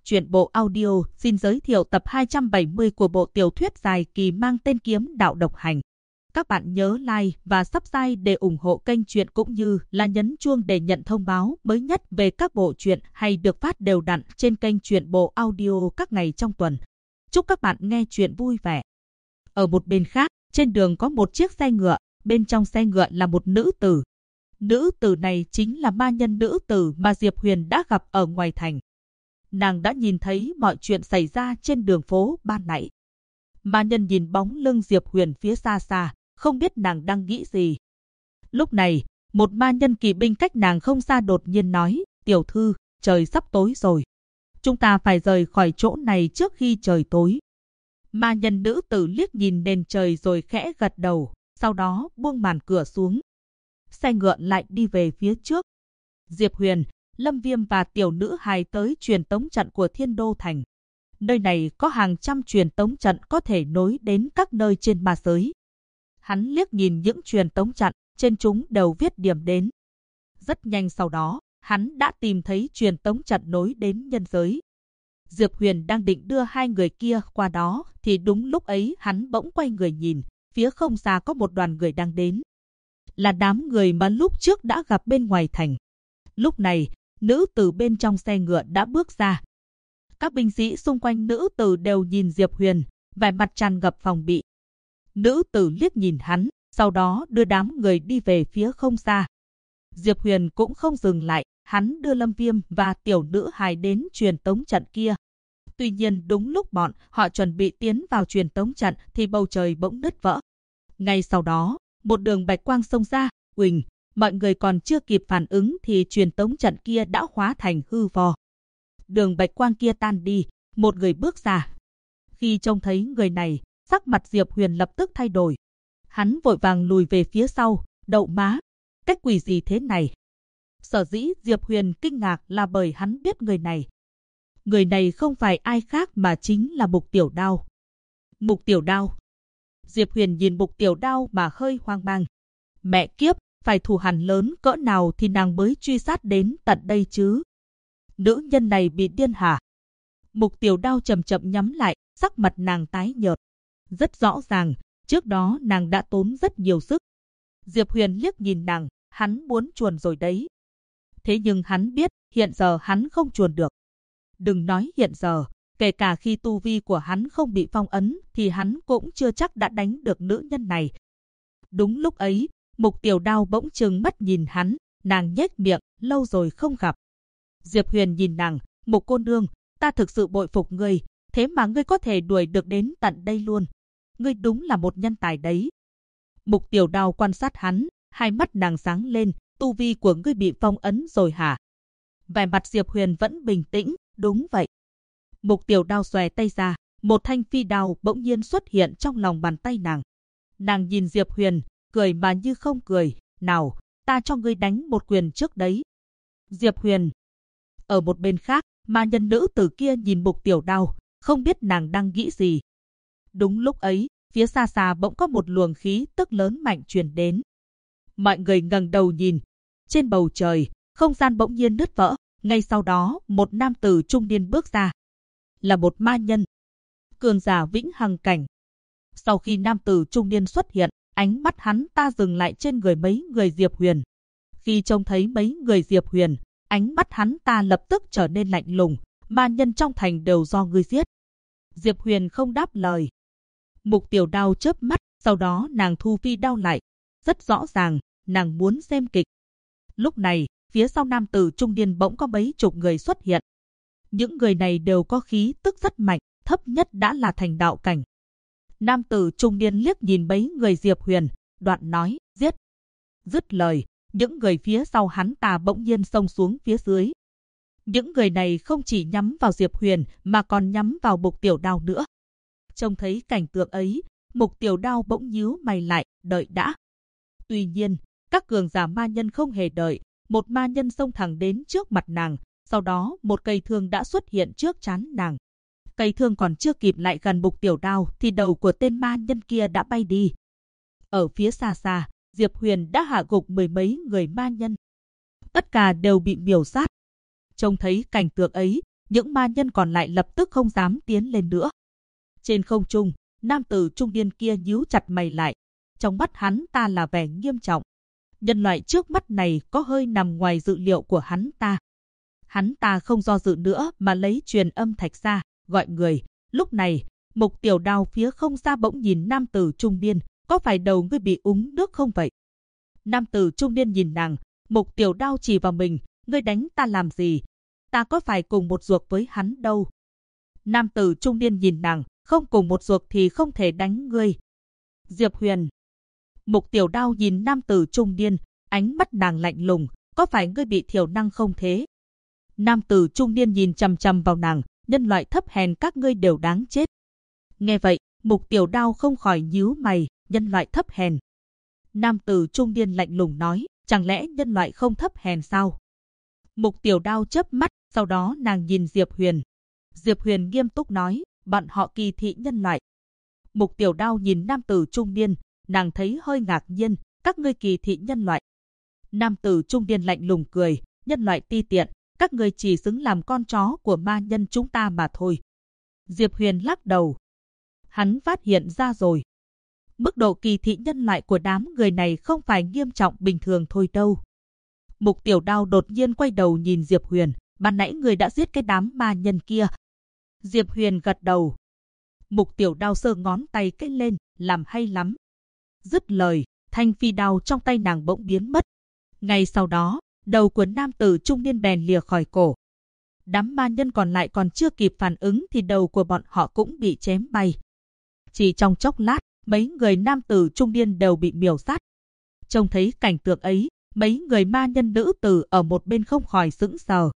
Truyện bộ audio xin giới thiệu tập 270 của bộ tiểu thuyết dài kỳ mang tên Kiếm Đạo Độc Hành. Các bạn nhớ like và subscribe để ủng hộ kênh truyện cũng như là nhấn chuông để nhận thông báo mới nhất về các bộ truyện hay được phát đều đặn trên kênh truyện bộ audio các ngày trong tuần. Chúc các bạn nghe truyện vui vẻ. Ở một bên khác, trên đường có một chiếc xe ngựa, bên trong xe ngựa là một nữ tử. Nữ tử này chính là ma nhân nữ tử mà Diệp Huyền đã gặp ở ngoài thành. Nàng đã nhìn thấy mọi chuyện xảy ra trên đường phố ban nãy. Ma nhân nhìn bóng lưng Diệp Huyền phía xa xa, không biết nàng đang nghĩ gì. Lúc này, một ma nhân kỵ binh cách nàng không xa đột nhiên nói, tiểu thư, trời sắp tối rồi. Chúng ta phải rời khỏi chỗ này trước khi trời tối. Ma nhân nữ tử liếc nhìn nền trời rồi khẽ gật đầu, sau đó buông màn cửa xuống. Xe ngựa lại đi về phía trước. Diệp Huyền, Lâm Viêm và tiểu nữ hài tới truyền tống trận của Thiên Đô Thành. Nơi này có hàng trăm truyền tống trận có thể nối đến các nơi trên ma giới. Hắn liếc nhìn những truyền tống trận, trên chúng đều viết điểm đến. Rất nhanh sau đó, hắn đã tìm thấy truyền tống trận nối đến nhân giới. Diệp Huyền đang định đưa hai người kia qua đó, thì đúng lúc ấy hắn bỗng quay người nhìn, phía không xa có một đoàn người đang đến. Là đám người mà lúc trước đã gặp bên ngoài thành. Lúc này, nữ tử bên trong xe ngựa đã bước ra. Các binh sĩ xung quanh nữ tử đều nhìn Diệp Huyền, vẻ mặt tràn ngập phòng bị. Nữ tử liếc nhìn hắn, sau đó đưa đám người đi về phía không xa. Diệp Huyền cũng không dừng lại, hắn đưa Lâm Viêm và tiểu nữ hài đến truyền tống trận kia. Tuy nhiên đúng lúc bọn họ chuẩn bị tiến vào truyền tống trận thì bầu trời bỗng nứt vỡ. Ngay sau đó, một đường bạch quang xông ra, uỳnh, mọi người còn chưa kịp phản ứng thì truyền tống trận kia đã hóa thành hư vô. Đường bạch quang kia tan đi, một người bước ra. Khi trông thấy người này, sắc mặt Diệp Huyền lập tức thay đổi. Hắn vội vàng lùi về phía sau, đậu má. Cách quỷ gì thế này? Sở dĩ Diệp Huyền kinh ngạc là bởi hắn biết người này. Người này không phải ai khác mà chính là Mục Tiểu Đao. Mục Tiểu Đao. Diệp Huyền nhìn Mục Tiểu Đao mà hơi hoang mang. Mẹ kiếp, phải thù hằn lớn cỡ nào thì nàng mới truy sát đến tận đây chứ? Nữ nhân này bị điên hả? Mục Tiểu Đao chậm chậm nhắm lại, sắc mặt nàng tái nhợt. Rất rõ ràng, trước đó nàng đã tốn rất nhiều sức. Diệp Huyền liếc nhìn nàng, hắn muốn chuồn rồi đấy. Thế nhưng hắn biết, hiện giờ hắn không chuồn được. Đừng nói hiện giờ, kể cả khi tu vi của hắn không bị phong ấn, thì hắn cũng chưa chắc đã đánh được nữ nhân này. Đúng lúc ấy, Mục Tiểu Đao bỗng trừng mắt nhìn hắn, nàng nhếch miệng, lâu rồi không gặp. Diệp Huyền nhìn nàng, Mục cô nương, ta thực sự bội phục ngươi, thế mà ngươi có thể đuổi được đến tận đây luôn. Ngươi đúng là một nhân tài đấy. Mục Tiểu Đao quan sát hắn, hai mắt nàng sáng lên, tu vi của ngươi bị phong ấn rồi hả? Vẻ mặt Diệp Huyền vẫn bình tĩnh, đúng vậy. Mục Tiểu Đao xòe tay ra, một thanh phi đao bỗng nhiên xuất hiện trong lòng bàn tay nàng. Nàng nhìn Diệp Huyền, cười mà như không cười, nào, ta cho ngươi đánh một quyền trước đấy. Diệp Huyền. Ở một bên khác, ma nhân nữ tử kia nhìn Mục Tiểu Đao, không biết nàng đang nghĩ gì. Đúng lúc ấy, phía xa xa bỗng có một luồng khí tức lớn mạnh truyền đến. Mọi người ngẩng đầu nhìn, trên bầu trời, không gian bỗng nhiên nứt vỡ, ngay sau đó một nam tử trung niên bước ra. Là một ma nhân, cường giả vĩnh hằng cảnh. Sau khi nam tử trung niên xuất hiện, ánh mắt hắn ta dừng lại trên người mấy người Diệp Huyền. Khi trông thấy mấy người Diệp Huyền, ánh mắt hắn ta lập tức trở nên lạnh lùng, ma nhân trong thành đều do ngươi giết. Diệp Huyền không đáp lời. Mục Tiểu Đao chớp mắt, sau đó nàng thu phi đao lại. Rất rõ ràng, nàng muốn xem kịch. Lúc này, phía sau nam tử trung niên bỗng có mấy chục người xuất hiện. Những người này đều có khí tức rất mạnh, thấp nhất đã là thành đạo cảnh. Nam tử trung niên liếc nhìn mấy người Diệp Huyền, đoạn nói, giết. Dứt lời, những người phía sau hắn ta bỗng nhiên xông xuống phía dưới. Những người này không chỉ nhắm vào Diệp Huyền mà còn nhắm vào Mục Tiểu Đao nữa. Trông thấy cảnh tượng ấy, Mục Tiểu Đao bỗng nhíu mày lại, đợi đã. Tuy nhiên, các cường giả ma nhân không hề đợi, một ma nhân xông thẳng đến trước mặt nàng, sau đó một cây thương đã xuất hiện trước trán nàng. Cây thương còn chưa kịp lại gần Mục Tiểu Đao thì đầu của tên ma nhân kia đã bay đi. Ở phía xa xa, Diệp Huyền đã hạ gục mười mấy người ma nhân. Tất cả đều bị miểu sát. Trông thấy cảnh tượng ấy, những ma nhân còn lại lập tức không dám tiến lên nữa. Trên không trung, nam tử trung niên kia nhíu chặt mày lại. Trong mắt hắn ta là vẻ nghiêm trọng. Nhân loại trước mắt này có hơi nằm ngoài dự liệu của hắn ta. Hắn ta không do dự nữa mà lấy truyền âm thạch ra, gọi người. Lúc này, Mục Tiểu Đao phía không xa bỗng nhìn nam tử trung niên, có phải đầu ngươi bị úng nước không vậy? Nam tử trung niên nhìn nàng, Mục Tiểu Đao chỉ vào mình, ngươi đánh ta làm gì? Ta có phải cùng một ruột với hắn đâu. Nam tử trung niên nhìn nàng, không cùng một ruột thì không thể đánh ngươi. Diệp Huyền. Mục Tiểu Đao nhìn nam tử trung niên, ánh mắt nàng lạnh lùng, có phải ngươi bị thiểu năng không thế? Nam tử trung niên nhìn chằm chằm vào nàng, nhân loại thấp hèn các ngươi đều đáng chết. Nghe vậy, Mục Tiểu Đao không khỏi nhíu mày, nhân loại thấp hèn. Nam tử trung niên lạnh lùng nói, chẳng lẽ nhân loại không thấp hèn sao? Mục Tiểu Đao chớp mắt, sau đó nàng nhìn Diệp Huyền. Diệp Huyền nghiêm túc nói, bọn họ kỳ thị nhân loại. Mục Tiểu Đao nhìn nam tử trung niên, nàng thấy hơi ngạc nhiên, các ngươi kỳ thị nhân loại. Nam tử trung niên lạnh lùng cười, nhân loại ti tiện, các ngươi chỉ xứng làm con chó của ma nhân chúng ta mà thôi. Diệp Huyền lắc đầu. Hắn phát hiện ra rồi. Mức độ kỳ thị nhân loại của đám người này không phải nghiêm trọng bình thường thôi đâu. Mục Tiểu Đao đột nhiên quay đầu nhìn Diệp Huyền, ban nãy người đã giết cái đám ma nhân kia. Diệp Huyền gật đầu. Mục Tiểu Đao sơ ngón tay cái lên, làm hay lắm. Dứt lời, thanh phi đao trong tay nàng bỗng biến mất. Ngay sau đó, đầu của nam tử trung niên bèn lìa khỏi cổ. Đám ma nhân còn lại còn chưa kịp phản ứng thì đầu của bọn họ cũng bị chém bay. Chỉ trong chốc lát, mấy người nam tử trung niên đều bị miểu sát. Trông thấy cảnh tượng ấy, mấy người ma nhân nữ tử ở một bên không khỏi sững sờ.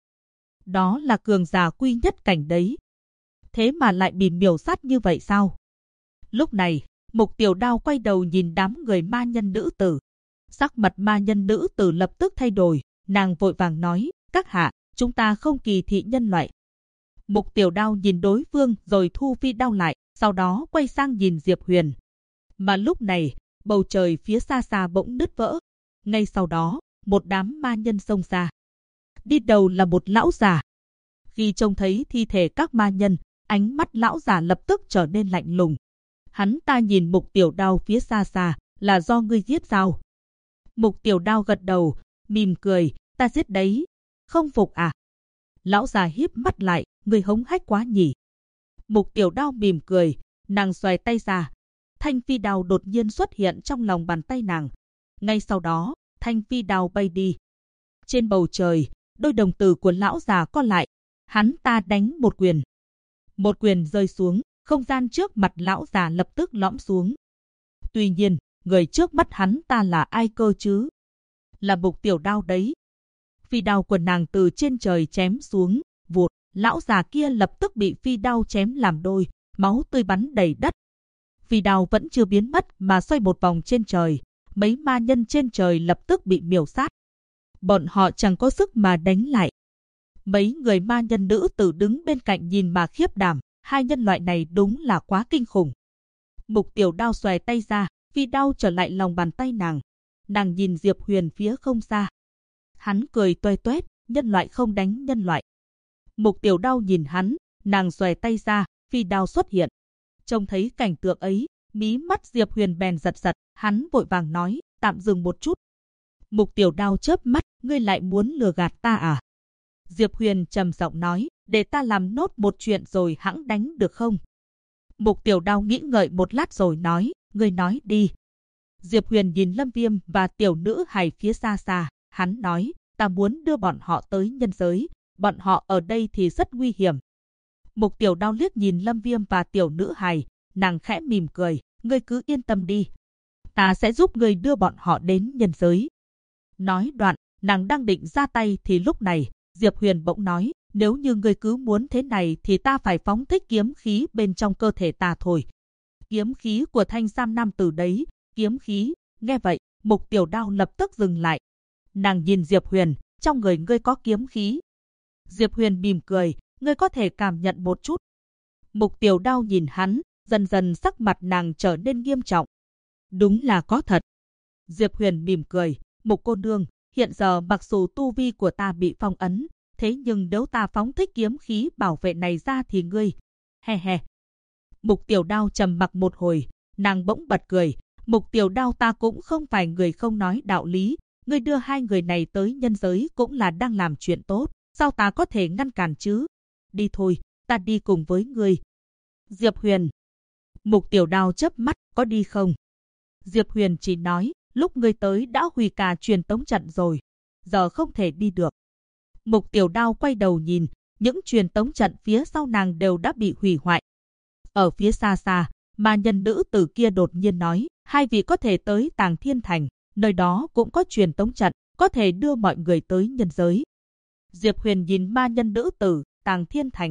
Đó là cường giả quy nhất cảnh đấy. Thế mà lại bị miểu sát như vậy sao? Lúc này, Mục Tiểu Đao quay đầu nhìn đám người ma nhân nữ tử. Sắc mặt ma nhân nữ tử lập tức thay đổi, nàng vội vàng nói, các hạ, chúng ta không kỳ thị nhân loại. Mục Tiểu Đao nhìn đối phương rồi thu phi đao lại, sau đó quay sang nhìn Diệp Huyền. Mà lúc này, bầu trời phía xa xa bỗng nứt vỡ. Ngay sau đó, một đám ma nhân xông ra. Đi đầu là một lão già. Khi trông thấy thi thể các ma nhân, ánh mắt lão già lập tức trở nên lạnh lùng. Hắn ta nhìn Mục Tiểu Đao phía xa xa, là do ngươi giết sao? Mục Tiểu Đao gật đầu, mỉm cười, ta giết đấy. Không phục à? Lão già híp mắt lại, ngươi hống hách quá nhỉ. Mục Tiểu Đao mỉm cười, nàng xoay tay ra. Thanh phi đao đột nhiên xuất hiện trong lòng bàn tay nàng. Ngay sau đó, thanh phi đao bay đi. Trên bầu trời, đôi đồng tử của lão già co lại. Hắn ta đánh một quyền. Một quyền rơi xuống, không gian trước mặt lão già lập tức lõm xuống. Tuy nhiên, người trước mắt hắn ta là ai cơ chứ? Là Mục Tiểu Đao đấy. Phi đao của nàng từ trên trời chém xuống, vụt, lão già kia lập tức bị phi đao chém làm đôi, máu tươi bắn đầy đất. Phi đao vẫn chưa biến mất mà xoay một vòng trên trời, mấy ma nhân trên trời lập tức bị miểu sát. Bọn họ chẳng có sức mà đánh lại. Mấy người ma nhân nữ tử đứng bên cạnh nhìn mà khiếp đảm, hai nhân loại này đúng là quá kinh khủng. Mục Tiểu Đao xòe tay ra, phi đao trở lại lòng bàn tay nàng. Nàng nhìn Diệp Huyền phía không xa. Hắn cười toe toét, nhân loại không đánh nhân loại. Mục Tiểu Đao nhìn hắn, nàng xòe tay ra, phi đao xuất hiện. Trông thấy cảnh tượng ấy, mí mắt Diệp Huyền bèn giật giật, hắn vội vàng nói, tạm dừng một chút. Mục Tiểu Đao chớp mắt, ngươi lại muốn lừa gạt ta à? Diệp Huyền trầm giọng nói, để ta làm nốt một chuyện rồi hẵng đánh được không? Mục Tiểu Đao nghĩ ngợi một lát rồi nói, ngươi nói đi. Diệp Huyền nhìn Lâm Viêm và tiểu nữ hài phía xa xa, hắn nói, ta muốn đưa bọn họ tới nhân giới, bọn họ ở đây thì rất nguy hiểm. Mục Tiểu Đao liếc nhìn Lâm Viêm và tiểu nữ hài, nàng khẽ mỉm cười, ngươi cứ yên tâm đi. Ta sẽ giúp ngươi đưa bọn họ đến nhân giới. Nói đoạn, nàng đang định ra tay thì lúc này, Diệp Huyền bỗng nói, nếu như ngươi cứ muốn thế này thì ta phải phóng thích kiếm khí bên trong cơ thể ta thôi. Kiếm khí của Thanh Sam nam tử đấy, kiếm khí. Nghe vậy, Mục Tiểu Đao lập tức dừng lại. Nàng nhìn Diệp Huyền, trong người ngươi có kiếm khí. Diệp Huyền mỉm cười, ngươi có thể cảm nhận một chút. Mục Tiểu Đao nhìn hắn, dần dần sắc mặt nàng trở nên nghiêm trọng. Đúng là có thật. Diệp Huyền mỉm cười, Mục cô nương, hiện giờ mặc dù tu vi của ta bị phong ấn, Thế nhưng nếu ta phóng thích kiếm khí bảo vệ này ra thì ngươi... He he. Mục Tiểu Đao trầm mặc một hồi, nàng bỗng bật cười. Mục Tiểu Đao, ta cũng không phải người không nói đạo lý. Ngươi đưa hai người này tới nhân giới cũng là đang làm chuyện tốt. Sao ta có thể ngăn cản chứ? Đi thôi, ta đi cùng với ngươi. Diệp Huyền. Mục Tiểu Đao chớp mắt, có đi không? Diệp Huyền chỉ nói, lúc ngươi tới đã hủy cả truyền tống trận rồi. Giờ không thể đi được. Mục Tiểu Đao quay đầu nhìn, những truyền tống trận phía sau nàng đều đã bị hủy hoại. Ở phía xa xa, ma nhân nữ tử kia đột nhiên nói, hai vị có thể tới Tàng Thiên Thành, nơi đó cũng có truyền tống trận, có thể đưa mọi người tới nhân giới. Diệp Huyền nhìn ma nhân nữ tử, Tàng Thiên Thành.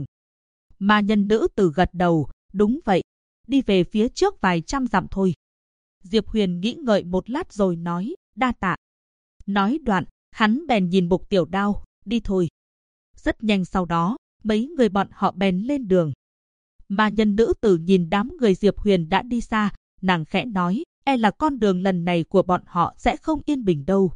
Ma nhân nữ tử gật đầu, đúng vậy, đi về phía trước vài trăm dặm thôi. Diệp Huyền nghĩ ngợi một lát rồi nói, đa tạ. Nói đoạn, hắn bèn nhìn Mục Tiểu Đao, đi thôi. Rất nhanh sau đó, mấy người bọn họ bèn lên đường. Ma nhân nữ tử nhìn đám người Diệp Huyền đã đi xa, nàng khẽ nói, e là con đường lần này của bọn họ sẽ không yên bình đâu.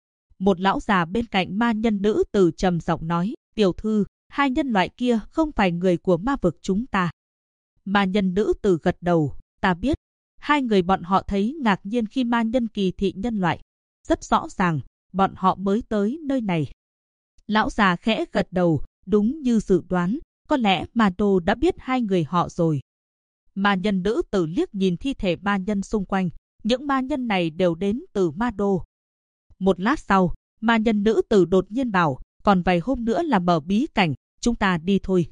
Một lão già bên cạnh ma nhân nữ tử trầm giọng nói, tiểu thư, hai nhân loại kia không phải người của ma vực chúng ta. Ma nhân nữ tử gật đầu, ta biết. Hai người bọn họ thấy ngạc nhiên khi ma nhân kỳ thị nhân loại. Rất rõ ràng, bọn họ mới tới nơi này. Lão già khẽ gật đầu, đúng như dự đoán, có lẽ Ma Đô đã biết hai người họ rồi. Ma nhân nữ tử liếc nhìn thi thể ma nhân xung quanh, những ma nhân này đều đến từ Ma Đô. Một lát sau, ma nhân nữ tử đột nhiên bảo, còn vài hôm nữa là mở bí cảnh, chúng ta đi thôi.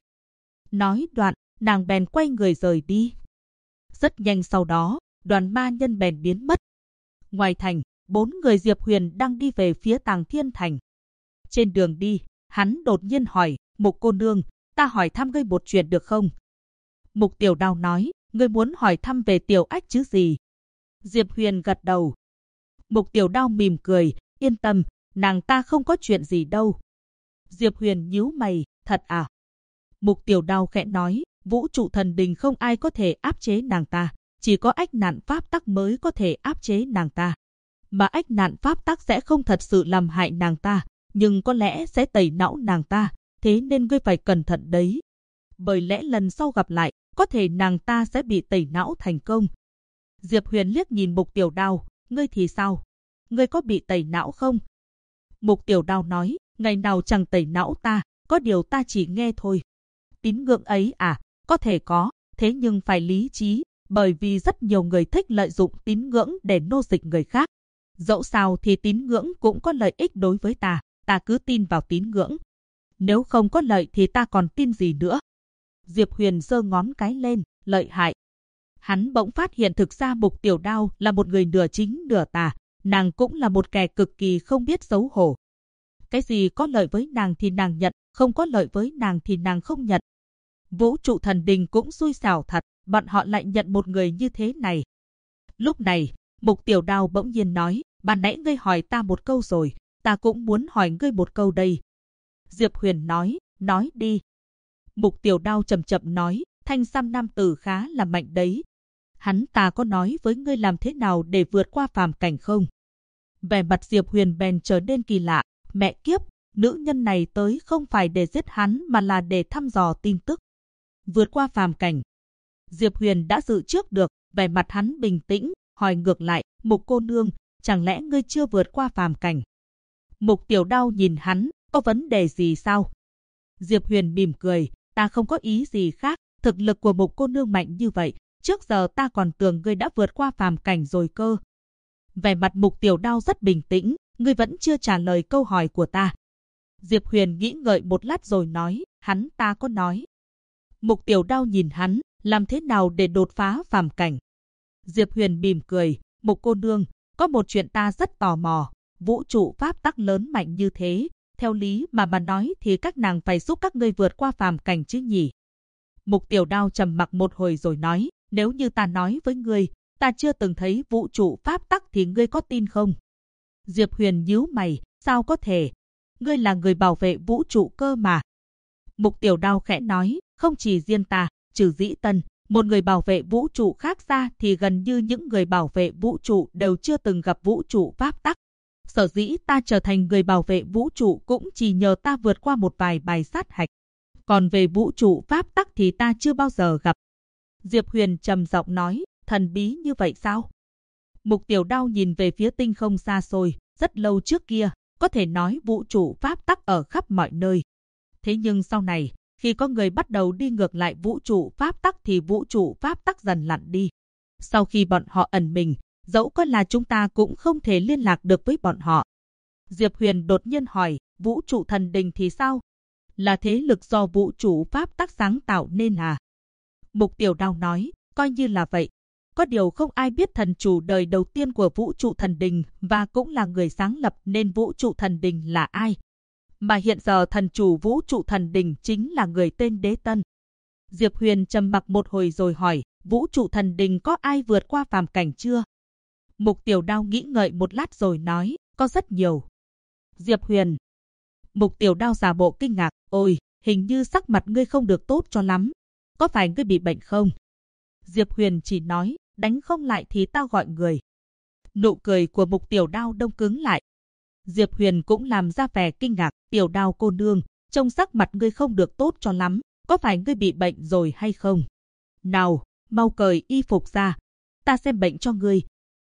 Nói đoạn, nàng bèn quay người rời đi. Rất nhanh sau đó, đoàn ma nhân bèn biến mất. Ngoài thành, 4 người Diệp Huyền đang đi về phía Tàng Thiên Thành. Trên đường đi, hắn đột nhiên hỏi, Mục cô nương, ta hỏi thăm ngươi một chuyện được không? Mục Tiểu Đao nói, ngươi muốn hỏi thăm về Tiểu Ách chứ gì? Diệp Huyền gật đầu. Mục Tiểu Đao mỉm cười, yên tâm, nàng ta không có chuyện gì đâu. Diệp Huyền nhíu mày, thật à? Mục Tiểu Đao khẽ nói, vũ trụ thần đình không ai có thể áp chế nàng ta, chỉ có ách nạn pháp tắc mới có thể áp chế nàng ta. Mà ách nạn pháp tắc sẽ không thật sự làm hại nàng ta, nhưng có lẽ sẽ tẩy não nàng ta, thế nên ngươi phải cẩn thận đấy. Bởi lẽ lần sau gặp lại, có thể nàng ta sẽ bị tẩy não thành công. Diệp Huyền liếc nhìn Mục Tiểu Đao, ngươi thì sao? Ngươi có bị tẩy não không? Mục Tiểu Đao nói, ngày nào chẳng tẩy não ta, có điều ta chỉ nghe thôi. Tín ngưỡng ấy à, có thể có, thế nhưng phải lý trí, bởi vì rất nhiều người thích lợi dụng tín ngưỡng để nô dịch người khác. Dẫu sao thì tín ngưỡng cũng có lợi ích đối với ta cứ tin vào tín ngưỡng. Nếu không có lợi thì ta còn tin gì nữa? Diệp Huyền giơ ngón cái lên, lợi hại. Hắn bỗng phát hiện thực ra Mục Tiểu Đao là một người nửa chính nửa tà, nàng cũng là một kẻ cực kỳ không biết xấu hổ. Cái gì có lợi với nàng thì nàng nhận, không có lợi với nàng thì nàng không nhận. Vũ trụ thần đình cũng xui xẻo thật, bọn họ lại nhận một người như thế này. Lúc này, Mục Tiểu Đao bỗng nhiên nói, ban nãy ngươi hỏi ta một câu rồi, ta cũng muốn hỏi ngươi một câu đây. Diệp Huyền nói đi. Mục Tiểu Đao chậm chậm nói, thanh sam nam tử khá là mạnh đấy. Hắn ta có nói với ngươi làm thế nào để vượt qua phàm cảnh không? Vẻ mặt Diệp Huyền bèn trở nên kỳ lạ, mẹ kiếp, nữ nhân này tới không phải để giết hắn mà là để thăm dò tin tức. Vượt qua phàm cảnh. Diệp Huyền đã dự trước được, vẻ mặt hắn bình tĩnh, hỏi ngược lại, Mục cô nương, chẳng lẽ ngươi chưa vượt qua phàm cảnh? Mục Tiểu Đao nhìn hắn, có vấn đề gì sao? Diệp Huyền mỉm cười, ta không có ý gì khác, thực lực của Mục cô nương mạnh như vậy, trước giờ ta còn tưởng ngươi đã vượt qua phàm cảnh rồi cơ. Vẻ mặt Mục Tiểu Đao rất bình tĩnh, ngươi vẫn chưa trả lời câu hỏi của ta. Diệp Huyền nghĩ ngợi một lát rồi nói, hắn ta có nói. Mục Tiểu Đao nhìn hắn, làm thế nào để đột phá phàm cảnh? Diệp Huyền mỉm cười, Mục cô nương, có một chuyện ta rất tò mò, vũ trụ pháp tắc lớn mạnh như thế, theo lý mà nói thì các nàng phải giúp các ngươi vượt qua phàm cảnh chứ nhỉ? Mục Tiểu Đao trầm mặc một hồi rồi nói, nếu như ta nói với ngươi, ta chưa từng thấy vũ trụ pháp tắc thì ngươi có tin không? Diệp Huyền nhíu mày, sao có thể? Ngươi là người bảo vệ vũ trụ cơ mà. Mục Tiểu Đao khẽ nói, không chỉ riêng ta, trừ Dĩ Tân, một người bảo vệ vũ trụ khác ra thì gần như những người bảo vệ vũ trụ đều chưa từng gặp vũ trụ pháp tắc. Sở dĩ ta trở thành người bảo vệ vũ trụ cũng chỉ nhờ ta vượt qua một vài bài sát hạch. Còn về vũ trụ pháp tắc thì ta chưa bao giờ gặp. Diệp Huyền trầm giọng nói, thần bí như vậy sao? Mục Tiểu Đao nhìn về phía tinh không xa xôi, rất lâu trước kia, có thể nói vũ trụ pháp tắc ở khắp mọi nơi. Thế nhưng sau này, khi có người bắt đầu đi ngược lại vũ trụ pháp tắc thì vũ trụ pháp tắc dần lặn đi. Sau khi bọn họ ẩn mình, dẫu có là chúng ta cũng không thể liên lạc được với bọn họ. Diệp Huyền đột nhiên hỏi, vũ trụ thần đình thì sao? Là thế lực do vũ trụ pháp tắc sáng tạo nên à? Mục Tiểu Đao nói, coi như là vậy. Có điều không ai biết thần chủ đời đầu tiên của vũ trụ thần đình và cũng là người sáng lập nên vũ trụ thần đình là ai. Mà hiện giờ thần chủ vũ trụ thần đình chính là người tên Đế Tân. Diệp Huyền trầm mặc một hồi rồi hỏi, vũ trụ thần đình có ai vượt qua phàm cảnh chưa? Mục Tiểu Đao nghĩ ngợi một lát rồi nói, có rất nhiều. Diệp Huyền. Mục Tiểu Đao giả bộ kinh ngạc, ôi, hình như sắc mặt ngươi không được tốt cho lắm. Có phải ngươi bị bệnh không? Diệp Huyền chỉ nói, đánh không lại thì tao gọi người. Nụ cười của Mục Tiểu Đao đông cứng lại. Diệp Huyền cũng làm ra vẻ kinh ngạc, Tiểu Đao cô nương, trông sắc mặt ngươi không được tốt cho lắm, có phải ngươi bị bệnh rồi hay không? Nào, mau cởi y phục ra, ta xem bệnh cho ngươi.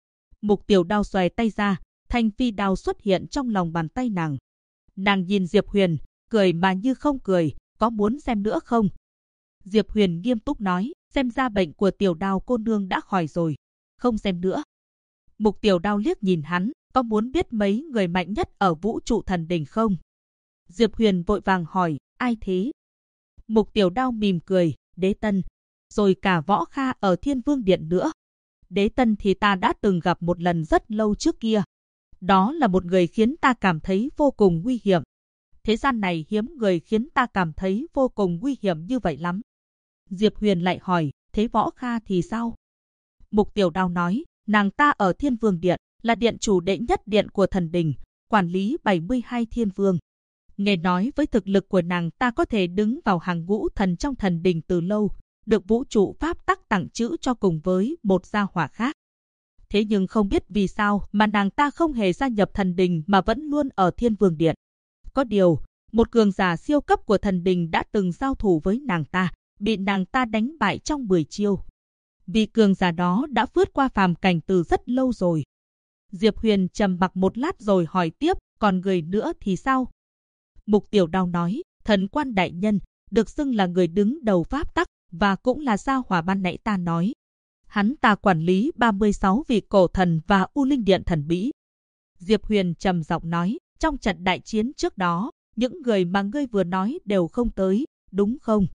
Mục Tiểu Đao xòe tay ra, thanh phi đao xuất hiện trong lòng bàn tay nàng. Nàng nhìn Diệp Huyền, cười mà như không cười, có muốn xem nữa không? Diệp Huyền nghiêm túc nói, xem ra bệnh của Tiểu Đao cô nương đã khỏi rồi, không xem nữa. Mục Tiểu Đao liếc nhìn hắn, có muốn biết mấy người mạnh nhất ở vũ trụ thần đình không? Diệp Huyền vội vàng hỏi, ai thế? Mục Tiểu Đao mỉm cười, Đế Tân, rồi cả Võ Kha ở Thiên Vương Điện nữa. Đế Tân thì ta đã từng gặp một lần rất lâu trước kia. Đó là một người khiến ta cảm thấy vô cùng nguy hiểm. Thế gian này hiếm người khiến ta cảm thấy vô cùng nguy hiểm như vậy lắm. Diệp Huyền lại hỏi, thế Võ Kha thì sao? Mục Tiểu Đao nói, nàng ta ở Thiên Vương Điện, là điện chủ đệ nhất điện của thần đình, quản lý 72 thiên vương. Nghe nói với thực lực của nàng ta có thể đứng vào hàng ngũ thần trong thần đình từ lâu, được vũ trụ pháp tắc tặng chữ cho cùng với một gia hỏa khác. Thế nhưng không biết vì sao mà nàng ta không hề gia nhập thần đình mà vẫn luôn ở Thiên Vương Điện. Có điều, một cường giả siêu cấp của thần đình đã từng giao thủ với nàng ta, bị nàng ta đánh bại trong 10 chiêu. Vì cường giả đó đã vượt qua phàm cảnh từ rất lâu rồi. Diệp Huyền trầm mặc một lát rồi hỏi tiếp, còn người nữa thì sao? Mục Tiểu Đao nói, thần quan đại nhân, được xưng là người đứng đầu pháp tắc, và cũng là gia hỏa ban nãy ta nói. Hắn ta quản lý 36 vị cổ thần và U Linh Điện thần bí. Diệp Huyền trầm giọng nói, trong trận đại chiến trước đó, những người mà ngươi vừa nói đều không tới, đúng không?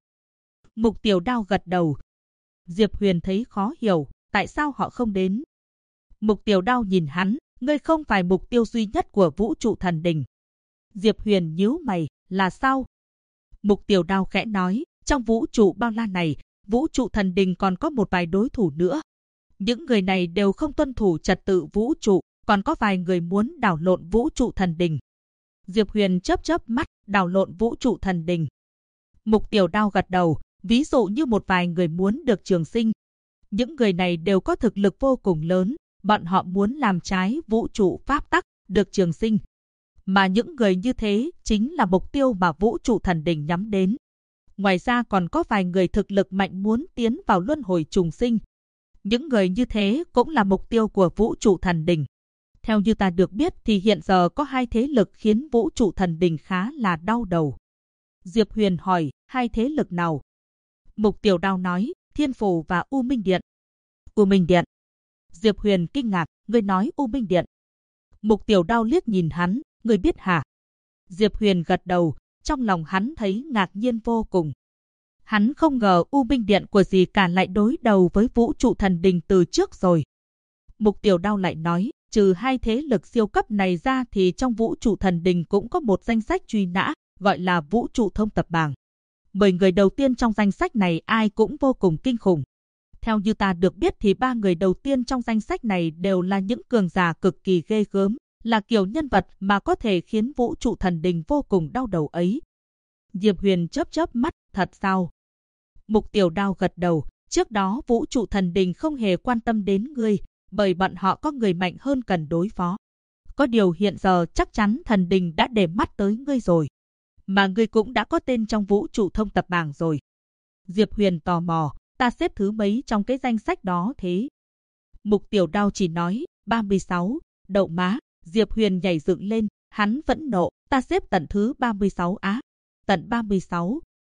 Mục Tiểu Đao gật đầu. Diệp Huyền thấy khó hiểu, tại sao họ không đến? Mục Tiểu Đao nhìn hắn, ngươi không phải mục tiêu duy nhất của vũ trụ thần đình. Diệp Huyền nhíu mày, là sao? Mục Tiểu Đao khẽ nói, trong vũ trụ bao la này, vũ trụ thần đình còn có một vài đối thủ nữa. Những người này đều không tuân thủ trật tự vũ trụ, còn có vài người muốn đảo lộn vũ trụ thần đình. Diệp Huyền chớp chớp mắt, đảo lộn vũ trụ thần đình. Mục Tiểu Đao gật đầu, ví dụ như một vài người muốn được trường sinh. Những người này đều có thực lực vô cùng lớn, bọn họ muốn làm trái vũ trụ pháp tắc, được trường sinh. Mà những người như thế chính là mục tiêu mà vũ trụ thần đình nhắm đến. Ngoài ra còn có vài người thực lực mạnh muốn tiến vào luân hồi trùng sinh. Những người như thế cũng là mục tiêu của vũ trụ thần đình. Theo như ta được biết thì hiện giờ có hai thế lực khiến vũ trụ thần đình khá là đau đầu. Diệp Huyền hỏi, hai thế lực nào? Mục Tiểu Đao nói, Thiên Phủ và U Minh Điện. U Minh Điện. Diệp Huyền kinh ngạc, ngươi nói U Minh Điện. Mục Tiểu Đao liếc nhìn hắn, ngươi biết hả? Diệp Huyền gật đầu, trong lòng hắn thấy ngạc nhiên vô cùng. Hắn không ngờ U Minh Điện của gì cả lại đối đầu với vũ trụ thần đình từ trước rồi. Mục Tiểu Đao lại nói, trừ hai thế lực siêu cấp này ra thì trong vũ trụ thần đình cũng có một danh sách truy nã, gọi là vũ trụ thông tập bảng. 10 người đầu tiên trong danh sách này ai cũng vô cùng kinh khủng. Theo như ta được biết thì 3 người đầu tiên trong danh sách này đều là những cường giả cực kỳ ghê gớm, là kiểu nhân vật mà có thể khiến vũ trụ thần đình vô cùng đau đầu ấy. Diệp Huyền chớp chớp mắt, thật sao? Mục Tiểu Đao gật đầu, trước đó vũ trụ thần đình không hề quan tâm đến ngươi, bởi bọn họ có người mạnh hơn cần đối phó. Có điều hiện giờ chắc chắn thần đình đã để mắt tới ngươi rồi. Mà ngươi cũng đã có tên trong vũ trụ thông tập bảng rồi. Diệp Huyền tò mò, ta xếp thứ mấy trong cái danh sách đó thế? Mục Tiểu Đao chỉ nói, 36, đậu má. Diệp Huyền nhảy dựng lên, hắn phẫn nộ, ta xếp tận thứ 36 á. Tận 36.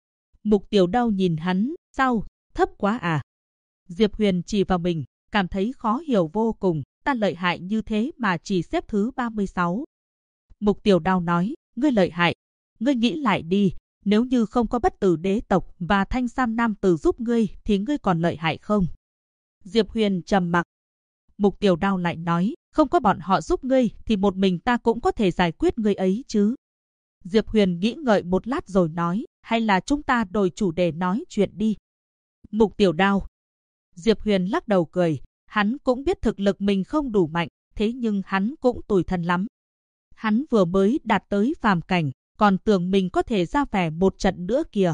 Mục Tiểu Đao nhìn hắn, sao, thấp quá à? Diệp Huyền chỉ vào mình, cảm thấy khó hiểu vô cùng, ta lợi hại như thế mà chỉ xếp thứ 36. Mục Tiểu Đao nói, ngươi lợi hại, ngươi nghĩ lại đi, nếu như không có Bất Tử Đế tộc và Thanh Sam Nam Tử giúp ngươi thì ngươi còn lợi hại không? Diệp Huyền trầm mặc. Mục Tiểu Đao lại nói, không có bọn họ giúp ngươi thì một mình ta cũng có thể giải quyết ngươi ấy chứ. Diệp Huyền nghĩ ngợi một lát rồi nói, hay là chúng ta đổi chủ đề nói chuyện đi. Mục Tiểu Đao. Diệp Huyền lắc đầu cười, hắn cũng biết thực lực mình không đủ mạnh, thế nhưng hắn cũng tủi thân lắm. Hắn vừa mới đạt tới phàm cảnh, còn tưởng mình có thể ra vẻ một trận nữa kìa.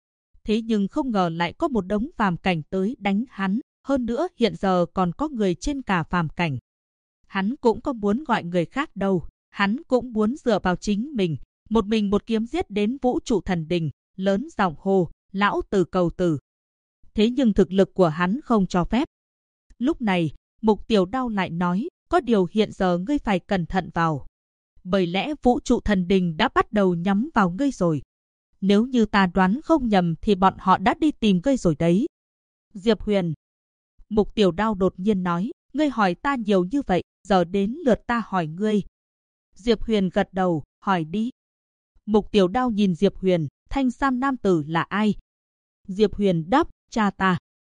Thế nhưng không ngờ lại có một đống phàm cảnh tới đánh hắn, hơn nữa hiện giờ còn có người trên cả phàm cảnh. Hắn cũng có muốn gọi người khác đâu, hắn cũng muốn dựa vào chính mình một kiếm giết đến vũ trụ thần đình, lớn giọng hô, lão tử cầu tử. Thế nhưng thực lực của hắn không cho phép. Lúc này, Mục Tiểu Đao lại nói, có điều hiện giờ ngươi phải cẩn thận vào. Bởi lẽ vũ trụ thần đình đã bắt đầu nhắm vào ngươi rồi. Nếu như ta đoán không nhầm thì bọn họ đã đi tìm ngươi rồi đấy. Diệp Huyền. Mục Tiểu Đao đột nhiên nói, ngươi hỏi ta nhiều như vậy, giờ đến lượt ta hỏi ngươi. Diệp Huyền gật đầu, hỏi đi. Mục Tiểu Đao nhìn Diệp Huyền, Thanh Sam Nam Tử là ai? Diệp Huyền đáp, cha ta.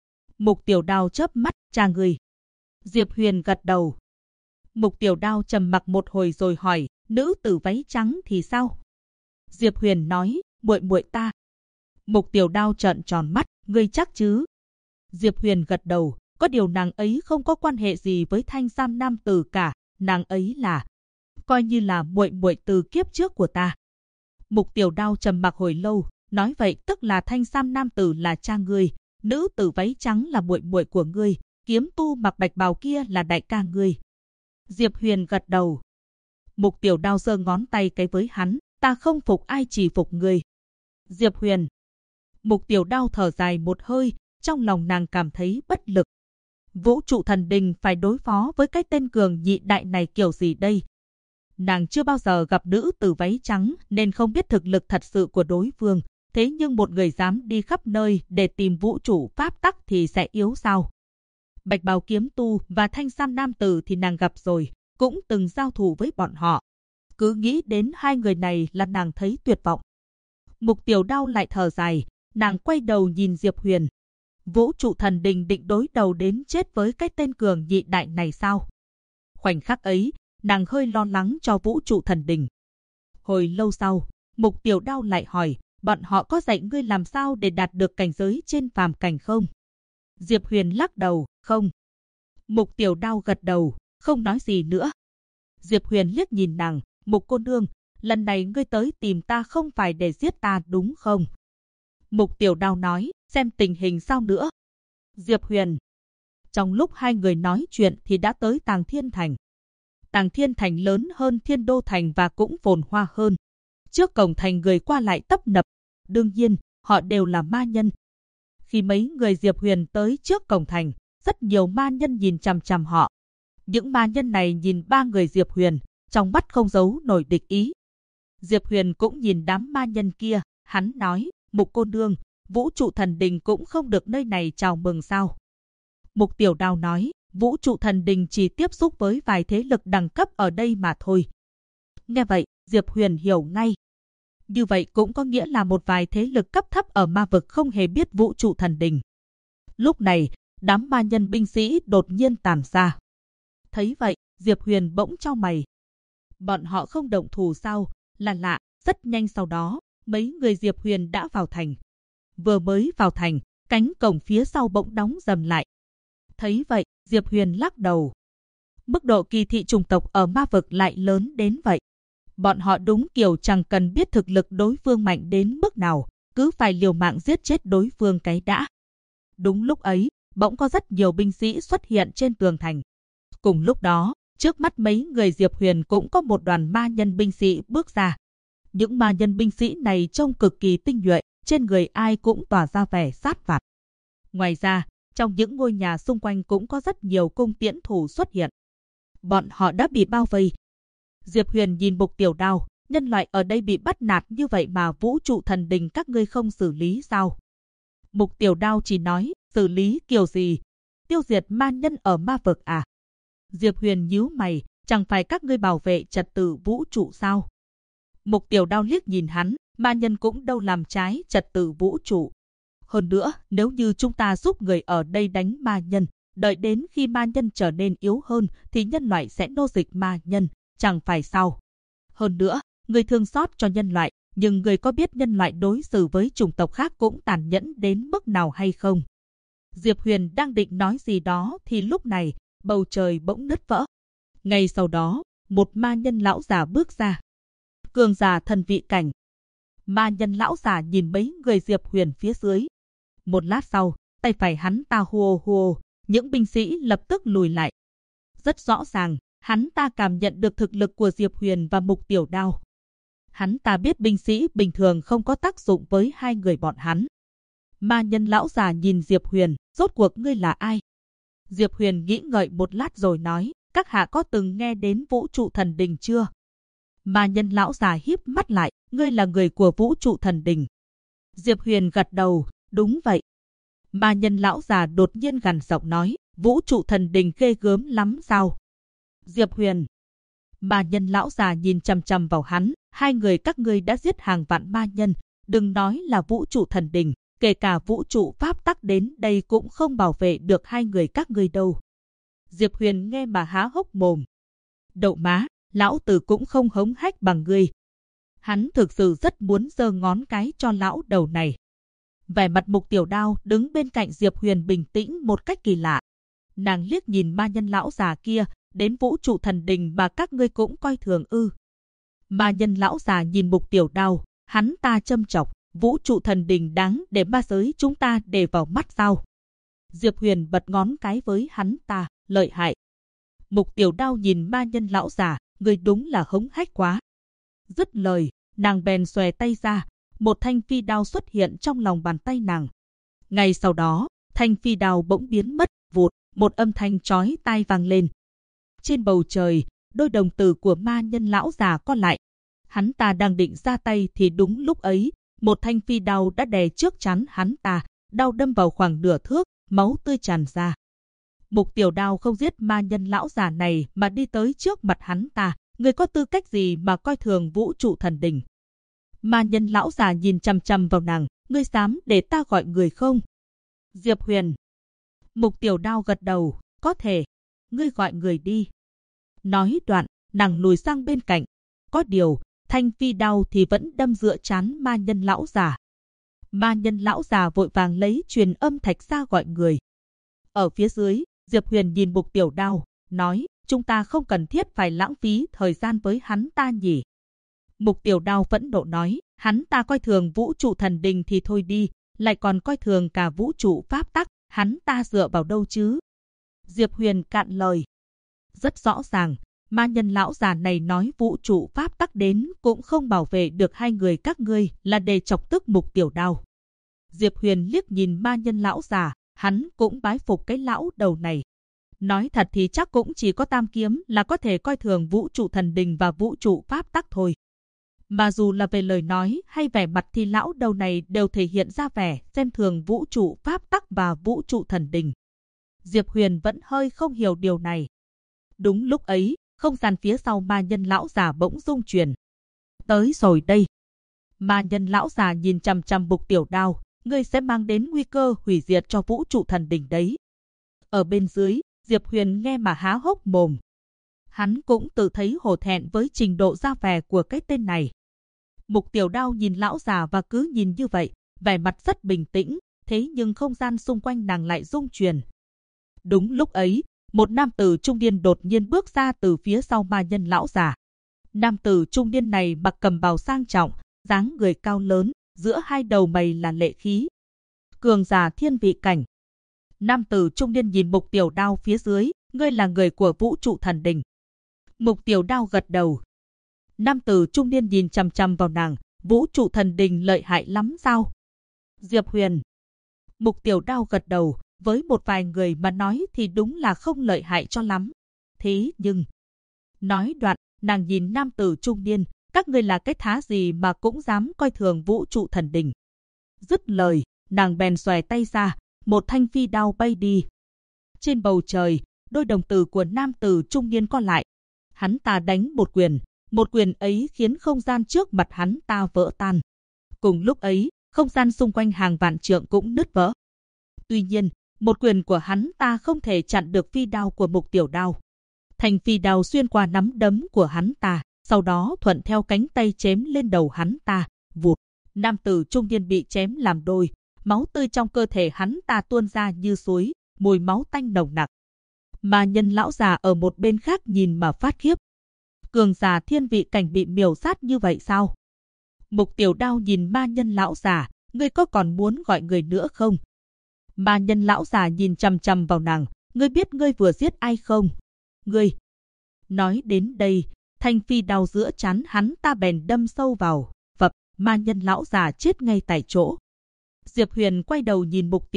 Mục Tiểu Đao chớp mắt, cha người. Diệp Huyền gật đầu. Mục Tiểu Đao trầm mặc một hồi rồi hỏi, nữ tử váy trắng thì sao? Diệp Huyền nói, muội muội ta. Mục Tiểu Đao trợn tròn mắt, ngươi chắc chứ? Diệp Huyền gật đầu, có điều nàng ấy không có quan hệ gì với Thanh Sam Nam Tử cả, nàng ấy là coi như là muội muội từ kiếp trước của ta. Mục Tiểu Đao trầm mặc hồi lâu, nói vậy tức là Thanh Sam Nam Tử là cha ngươi, nữ tử váy trắng là muội muội của ngươi, kiếm tu mặc bạch bào kia là đại ca ngươi. Diệp Huyền gật đầu. Mục Tiểu Đao giơ ngón tay cái với hắn, ta không phục ai chỉ phục ngươi. Diệp Huyền. Mục Tiểu Đao thở dài một hơi, trong lòng nàng cảm thấy bất lực. Vũ trụ thần đình phải đối phó với cái tên cường nhị đại này kiểu gì đây? Nàng chưa bao giờ gặp nữ tử váy trắng nên không biết thực lực thật sự của đối phương. Thế nhưng một người dám đi khắp nơi để tìm vũ trụ pháp tắc thì sẽ yếu sao? Bạch bào kiếm tu và Thanh Sam Nam Tử thì nàng gặp rồi, cũng từng giao thủ với bọn họ. Cứ nghĩ đến hai người này là nàng thấy tuyệt vọng. Mục Tiểu Đao lại thở dài, nàng quay đầu nhìn Diệp Huyền. Vũ trụ thần đình định đối đầu đến chết với cái tên cường nhị đại này sao? Khoảnh khắc ấy, nàng hơi lo lắng cho vũ trụ thần đình. Hồi lâu sau, Mục Tiểu Đao lại hỏi, bọn họ có dạy ngươi làm sao để đạt được cảnh giới trên phàm cảnh không? Diệp Huyền lắc đầu, không. Mục Tiểu Đao gật đầu, không nói gì nữa. Diệp Huyền liếc nhìn nàng, Mục cô nương, lần này ngươi tới tìm ta không phải để giết ta đúng không? Mục Tiểu Đao nói, xem tình hình sao nữa. Diệp Huyền. Trong lúc hai người nói chuyện thì đã tới Tàng Thiên Thành. Tàng Thiên Thành lớn hơn Thiên Đô Thành và cũng phồn hoa hơn. Trước cổng thành người qua lại tấp nập. Đương nhiên, họ đều là ma nhân. Khi mấy người Diệp Huyền tới trước cổng thành, rất nhiều ma nhân nhìn chằm chằm họ. Những ma nhân này nhìn ba người Diệp Huyền, trong mắt không giấu nổi địch ý. Diệp Huyền cũng nhìn đám ma nhân kia, hắn nói, Mục cô nương, vũ trụ thần đình cũng không được nơi này chào mừng sao? Mục Tiểu Đao nói, vũ trụ thần đình chỉ tiếp xúc với vài thế lực đẳng cấp ở đây mà thôi. Nghe vậy, Diệp Huyền hiểu ngay. Như vậy cũng có nghĩa là một vài thế lực cấp thấp ở ma vực không hề biết vũ trụ thần đình. Lúc này, đám ma nhân binh sĩ đột nhiên tản ra. Thấy vậy, Diệp Huyền bỗng chau mày. Bọn họ không động thủ sao? Là lạ, rất nhanh sau đó, mấy người Diệp Huyền đã vào thành. Vừa mới vào thành, cánh cổng phía sau bỗng đóng dầm lại. Thấy vậy, Diệp Huyền lắc đầu. Mức độ kỳ thị chủng tộc ở ma vực lại lớn đến vậy. Bọn họ đúng kiểu chẳng cần biết thực lực đối phương mạnh đến mức nào, cứ phải liều mạng giết chết đối phương cái đã. Đúng lúc ấy, bỗng có rất nhiều binh sĩ xuất hiện trên tường thành. Cùng lúc đó, Trước mắt mấy người Diệp Huyền cũng có một đoàn ma nhân binh sĩ bước ra. Những ma nhân binh sĩ này trông cực kỳ tinh nhuệ, trên người ai cũng tỏa ra vẻ sát phạt. Ngoài ra, trong những ngôi nhà xung quanh cũng có rất nhiều cung tiễn thủ xuất hiện. Bọn họ đã bị bao vây. Diệp Huyền nhìn Mục Tiểu Đao, nhân loại ở đây bị bắt nạt như vậy mà vũ trụ thần đình các ngươi không xử lý sao? Mục Tiểu Đao chỉ nói, xử lý kiểu gì? Tiêu diệt ma nhân ở ma vực à? Diệp Huyền nhíu mày, chẳng phải các ngươi bảo vệ trật tự vũ trụ sao? Mục Tiểu Đao liếc nhìn hắn, ma nhân cũng đâu làm trái trật tự vũ trụ. Hơn nữa, nếu như chúng ta giúp người ở đây đánh ma nhân, đợi đến khi ma nhân trở nên yếu hơn thì nhân loại sẽ nô dịch ma nhân, chẳng phải sao? Hơn nữa, người thương xót cho nhân loại, nhưng người có biết nhân loại đối xử với chủng tộc khác cũng tàn nhẫn đến mức nào hay không? Diệp Huyền đang định nói gì đó thì lúc này, bầu trời bỗng nứt vỡ. Ngay sau đó, một ma nhân lão già bước ra. Cường giả thần vị cảnh. Ma nhân lão già nhìn mấy người Diệp Huyền phía dưới. Một lát sau, tay phải hắn ta hùa hùa, những binh sĩ lập tức lùi lại. Rất rõ ràng, hắn ta cảm nhận được thực lực của Diệp Huyền và Mục Tiểu Đao. Hắn ta biết binh sĩ bình thường không có tác dụng với hai người bọn hắn. Ma nhân lão già nhìn Diệp Huyền, rốt cuộc ngươi là ai? Diệp Huyền nghĩ ngợi một lát rồi nói, các hạ có từng nghe đến vũ trụ thần đình chưa? Ma nhân lão già híp mắt lại, ngươi là người của vũ trụ thần đình. Diệp Huyền gật đầu, đúng vậy. Ma nhân lão già đột nhiên gằn giọng nói, vũ trụ thần đình ghê gớm lắm sao? Diệp Huyền. Ma nhân lão già nhìn chằm chằm vào hắn, hai người các ngươi đã giết hàng vạn ma nhân, đừng nói là vũ trụ thần đình, kể cả vũ trụ pháp tắc đến đây cũng không bảo vệ được hai người các ngươi đâu. Diệp Huyền nghe mà há hốc mồm. Đậu má, lão tử cũng không hống hách bằng ngươi. Hắn thực sự rất muốn giơ ngón cái cho lão đầu này. Vẻ mặt Mục Tiểu Đao đứng bên cạnh Diệp Huyền bình tĩnh một cách kỳ lạ. Nàng liếc nhìn ma nhân lão già kia, đến vũ trụ thần đình mà các ngươi cũng coi thường ư? Ma nhân lão già nhìn Mục Tiểu Đao, hắn ta châm chọc, vũ trụ thần đình đáng để ma giới chúng ta để vào mắt sao? Diệp Huyền bật ngón cái với hắn ta, lợi hại. Mục Tiểu Đao nhìn ma nhân lão già, người đúng là hống hách quá. Dứt lời, nàng bèn xòe tay ra, một thanh phi đao xuất hiện trong lòng bàn tay nàng. Ngay sau đó, thanh phi đao bỗng biến mất, vụt, một âm thanh chói tai vang lên. Trên bầu trời, đôi đồng tử của ma nhân lão già co lại. Hắn ta đang định ra tay thì đúng lúc ấy, một thanh phi đao đã đè trước trán hắn ta, đao đâm vào khoảng nửa thước, máu tươi tràn ra. Mục Tiểu Đao không giết ma nhân lão già này mà đi tới trước mặt hắn ta, người có tư cách gì mà coi thường vũ trụ thần đình? Ma nhân lão già nhìn chằm chằm vào nàng, ngươi dám để ta gọi người không? Diệp Huyền. Mục Tiểu Đao gật đầu, có thể, ngươi gọi người đi. Nói đoạn, nàng lùi sang bên cạnh. Có điều, thanh phi đao thì vẫn đâm dựa trán ma nhân lão già. Ma nhân lão già vội vàng lấy truyền âm thạch ra gọi người. Ở phía dưới, Diệp Huyền nhìn Mục Tiểu Đao, nói, chúng ta không cần thiết phải lãng phí thời gian với hắn ta nhỉ. Mục Tiểu Đao phẫn nộ nói, hắn ta coi thường vũ trụ thần đình thì thôi đi, lại còn coi thường cả vũ trụ pháp tắc, hắn ta dựa vào đâu chứ? Diệp Huyền cạn lời. Rất rõ ràng, ma nhân lão già này nói vũ trụ pháp tắc đến cũng không bảo vệ được hai người các ngươi, là để chọc tức Mục Tiểu Đao. Diệp Huyền liếc nhìn ma nhân lão già, hắn cũng bái phục cái lão đầu này. Nói thật thì chắc cũng chỉ có Tam Kiếm là có thể coi thường vũ trụ thần đình và vũ trụ pháp tắc thôi. Mà dù là về lời nói hay vẻ mặt thì lão đầu này đều thể hiện ra vẻ xem thường vũ trụ pháp tắc và vũ trụ thần đình. Diệp Huyền vẫn hơi không hiểu điều này. Đúng lúc ấy, không gian phía sau ma nhân lão già bỗng rung chuyển. Tới rồi đây. Ma nhân lão già nhìn chằm chằm Mục Tiểu Đao, ngươi sẽ mang đến nguy cơ hủy diệt cho vũ trụ thần đình đấy. Ở bên dưới, Diệp Huyền nghe mà há hốc mồm. Hắn cũng tự thấy hổ thẹn với trình độ ra vẻ của cái tên này. Mục Tiểu Đao nhìn lão già và cứ nhìn như vậy, vẻ mặt rất bình tĩnh, thế nhưng không gian xung quanh nàng lại rung chuyển. Đúng lúc ấy, một nam tử trung niên đột nhiên bước ra từ phía sau ma nhân lão già. Nam tử trung niên này mặc cầm bào sang trọng, dáng người cao lớn, giữa hai đầu mày là lệ khí. Cường giả thiên vị cảnh. Nam tử trung niên nhìn Mục Tiểu Đao phía dưới, ngươi là người của vũ trụ thần đình. Mục Tiểu Đao gật đầu. Nam tử trung niên nhìn chằm chằm vào nàng, vũ trụ thần đình lợi hại lắm sao? Diệp Huyền. Mục Tiểu Đao gật đầu, với một vài người mà nói thì đúng là không lợi hại cho lắm. Thế nhưng... Nói đoạn, nàng nhìn nam tử trung niên, các ngươi là cái thá gì mà cũng dám coi thường vũ trụ thần đình. Dứt lời, nàng bèn xòe tay ra, một thanh phi đao bay đi. Trên bầu trời, đôi đồng tử của nam tử trung niên co lại. Hắn ta đánh một quyền ấy khiến không gian trước mặt hắn ta vỡ tan. Cùng lúc ấy, không gian xung quanh hàng vạn trượng cũng nứt vỡ. Tuy nhiên, một quyền của hắn ta không thể chặn được phi đao của Mục Tiểu Đao. Thành phi đao xuyên qua nắm đấm của hắn ta, sau đó thuận theo cánh tay chém lên đầu hắn ta, vụt. Nam tử trung niên bị chém làm đôi, máu tươi trong cơ thể hắn ta tuôn ra như suối, mùi máu tanh nồng nặc. Ma nhân lão già ở một bên khác nhìn mà phát khiếp. Cường giả thiên vị cảnh bị miểu sát như vậy sao? Mục Tiểu Đao nhìn ma nhân lão già, ngươi có còn muốn gọi người nữa không? Ma nhân lão già nhìn chằm chằm vào nàng, ngươi biết ngươi vừa giết ai không? Ngươi. Nói đến đây, thanh phi đao giữa trán hắn ta bèn đâm sâu vào, vập, ma nhân lão già chết ngay tại chỗ. Diệp Huyền quay đầu nhìn Mục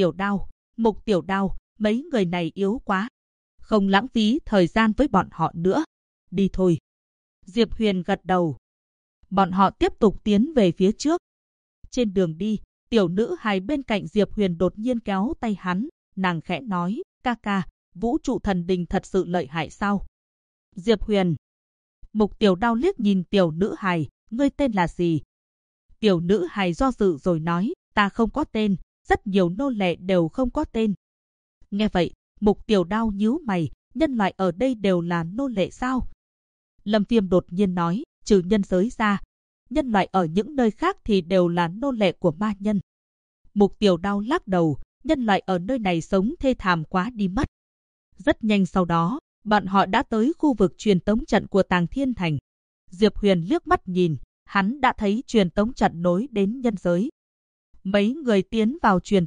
Tiểu Đao, mấy người này yếu quá. Không lãng phí thời gian với bọn họ nữa. Đi thôi. Diệp Huyền gật đầu. Bọn họ tiếp tục tiến về phía trước. Trên đường đi, tiểu nữ hài bên cạnh Diệp Huyền đột nhiên kéo tay hắn, nàng khẽ nói, ca ca, vũ trụ thần đình thật sự lợi hại sao? Diệp Huyền. Mục Tiểu Đao liếc nhìn tiểu nữ hài, ngươi tên là gì? Tiểu nữ hài do dự rồi nói, ta không có tên, rất nhiều nô lệ đều không có tên. Nghe vậy, Mục Tiểu Đao nhíu mày, nhân loại ở đây đều là nô lệ sao? Lâm Viêm đột nhiên nói, trừ nhân giới ra, nhân loại ở những nơi khác thì đều là nô lệ của ma nhân. Mục Tiểu Đao lắc đầu, nhân loại ở nơi này sống thê thảm quá đi mất. Rất nhanh sau đó, bọn họ đã tới khu vực truyền tống trận của Tàng Thiên Thành. Diệp Huyền liếc mắt nhìn, hắn đã thấy truyền tống trận nối đến nhân giới. Mấy người tiến vào truyền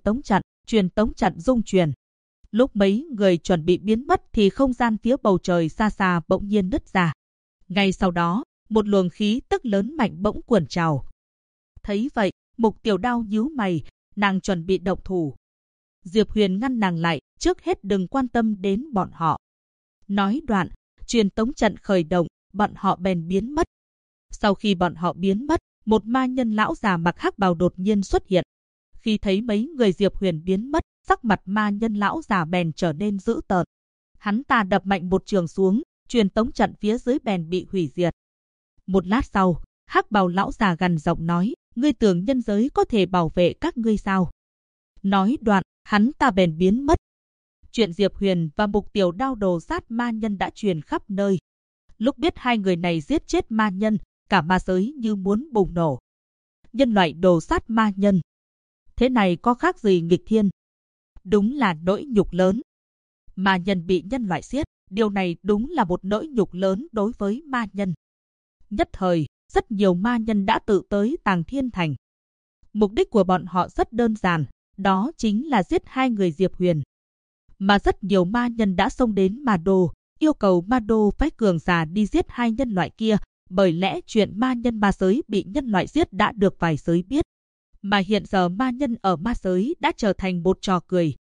tống trận rung chuyển. Lúc mấy người chuẩn bị biến mất thì không gian phía bầu trời xa xa bỗng nhiên nứt ra. Ngay sau đó, một luồng khí tức lớn mạnh bỗng cuồn trào. Thấy vậy, Mục Tiểu Đao nhíu mày, nàng chuẩn bị động thủ. Diệp Huyền ngăn nàng lại, trước hết đừng quan tâm đến bọn họ. Nói đoạn, truyền tống trận khởi động, bọn họ bèn biến mất. Sau khi bọn họ biến mất, một ma nhân lão già mặc hắc bào đột nhiên xuất hiện. Khi thấy mấy người Diệp Huyền biến mất, sắc mặt ma nhân lão già bèn trở nên dữ tợn. Hắn ta đập mạnh một trường xuống, truyền tống trận phía dưới bèn bị hủy diệt. Một lát sau, hắc bào lão già gằn giọng nói, ngươi tưởng nhân giới có thể bảo vệ các ngươi sao? Nói đoạn, hắn ta bèn biến mất. Chuyện Diệp Huyền và Mục Tiểu Đao đồ sát ma nhân đã truyền khắp nơi. Lúc biết hai người này giết chết ma nhân, cả ma giới như muốn bùng nổ. Nhân loại đồ sát ma nhân. Thế này có khác gì nghịch thiên? Đúng là nỗi nhục lớn. Ma nhân bị nhân loại giết, điều này đúng là một nỗi nhục lớn đối với ma nhân. Nhất thời, rất nhiều ma nhân đã tự tới Tàng Thiên Thành. Mục đích của bọn họ rất đơn giản, đó chính là giết hai người Diệp Huyền. Mà rất nhiều ma nhân đã xông đến Ma Đô, yêu cầu Ma Đô phái cường giả đi giết hai nhân loại kia, bởi lẽ chuyện ma nhân ma giới bị nhân loại giết đã được vài giới biết. Mà hiện giờ ma nhân ở ma giới đã trở thành một trò cười.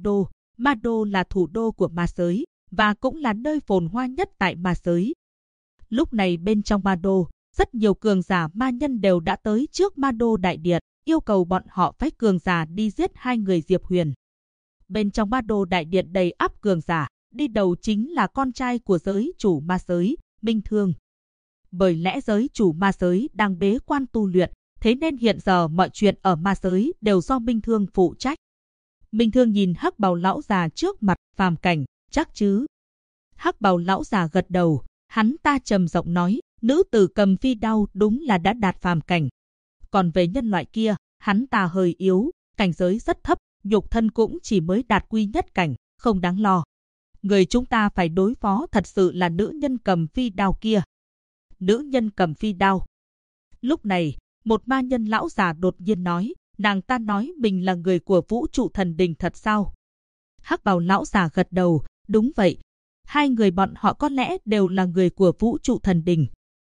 Ma Đô là thủ đô của ma giới, và cũng là nơi phồn hoa nhất tại ma giới. Lúc này bên trong Ma Đô, rất nhiều cường giả ma nhân đều đã tới trước Ma Đô đại điện, yêu cầu bọn họ phái cường giả đi giết hai người Diệp Huyền. Bên trong Ma Đô đại điện đầy ắp cường giả, đi đầu chính là con trai của giới chủ ma giới, Minh Thương. Bởi lẽ giới chủ ma giới đang bế quan tu luyện, thế nên hiện giờ mọi chuyện ở ma giới đều do Minh Thương phụ trách. Minh Thương nhìn hắc bào lão già trước mặt, phàm cảnh, chắc chứ? Hắc bào lão già gật đầu, hắn ta trầm giọng nói, nữ tử cầm phi đao đúng là đã đạt phàm cảnh. Còn về nhân loại kia, hắn ta hơi yếu, cảnh giới rất thấp, nhục thân cũng chỉ mới đạt quy nhất cảnh, không đáng lo. Người chúng ta phải đối phó thật sự là nữ nhân cầm phi đao kia. Nữ nhân cầm phi đao. Lúc này, một ma nhân lão già đột nhiên nói, nàng ta nói mình là người của vũ trụ thần đình thật sao? Hắc bào lão già gật đầu, đúng vậy. hai người bọn họ có lẽ đều là người của vũ trụ thần đình.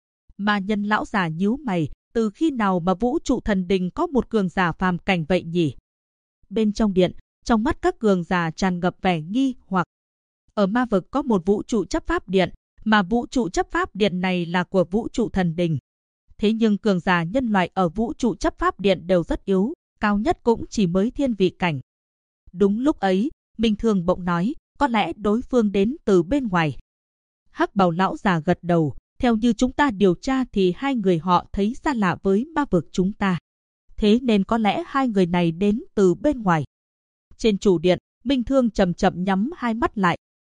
Ma nhân lão già nhíu mày, từ khi nào mà vũ trụ thần đình có một cường giả phàm cảnh vậy nhỉ? Bên trong điện, trong mắt các cường giả tràn ngập vẻ nghi hoặc. Ở ma vực có một vũ trụ chấp pháp điện, mà vũ trụ chấp pháp điện này là của vũ trụ thần đình. Thế nhưng cường giả nhân loại ở vũ trụ chấp pháp điện đều rất yếu, cao nhất cũng chỉ mới thiên vị cảnh. Đúng lúc ấy, Minh Thương bỗng nói, có lẽ đối phương đến từ bên ngoài. Hắc bào lão già gật đầu, theo như chúng ta điều tra thì hai người họ thấy xa lạ với ma vực chúng ta. Thế nên có lẽ hai người này đến từ bên ngoài. Trên chủ điện, Minh Thương chậm chậm nhắm hai mắt lại.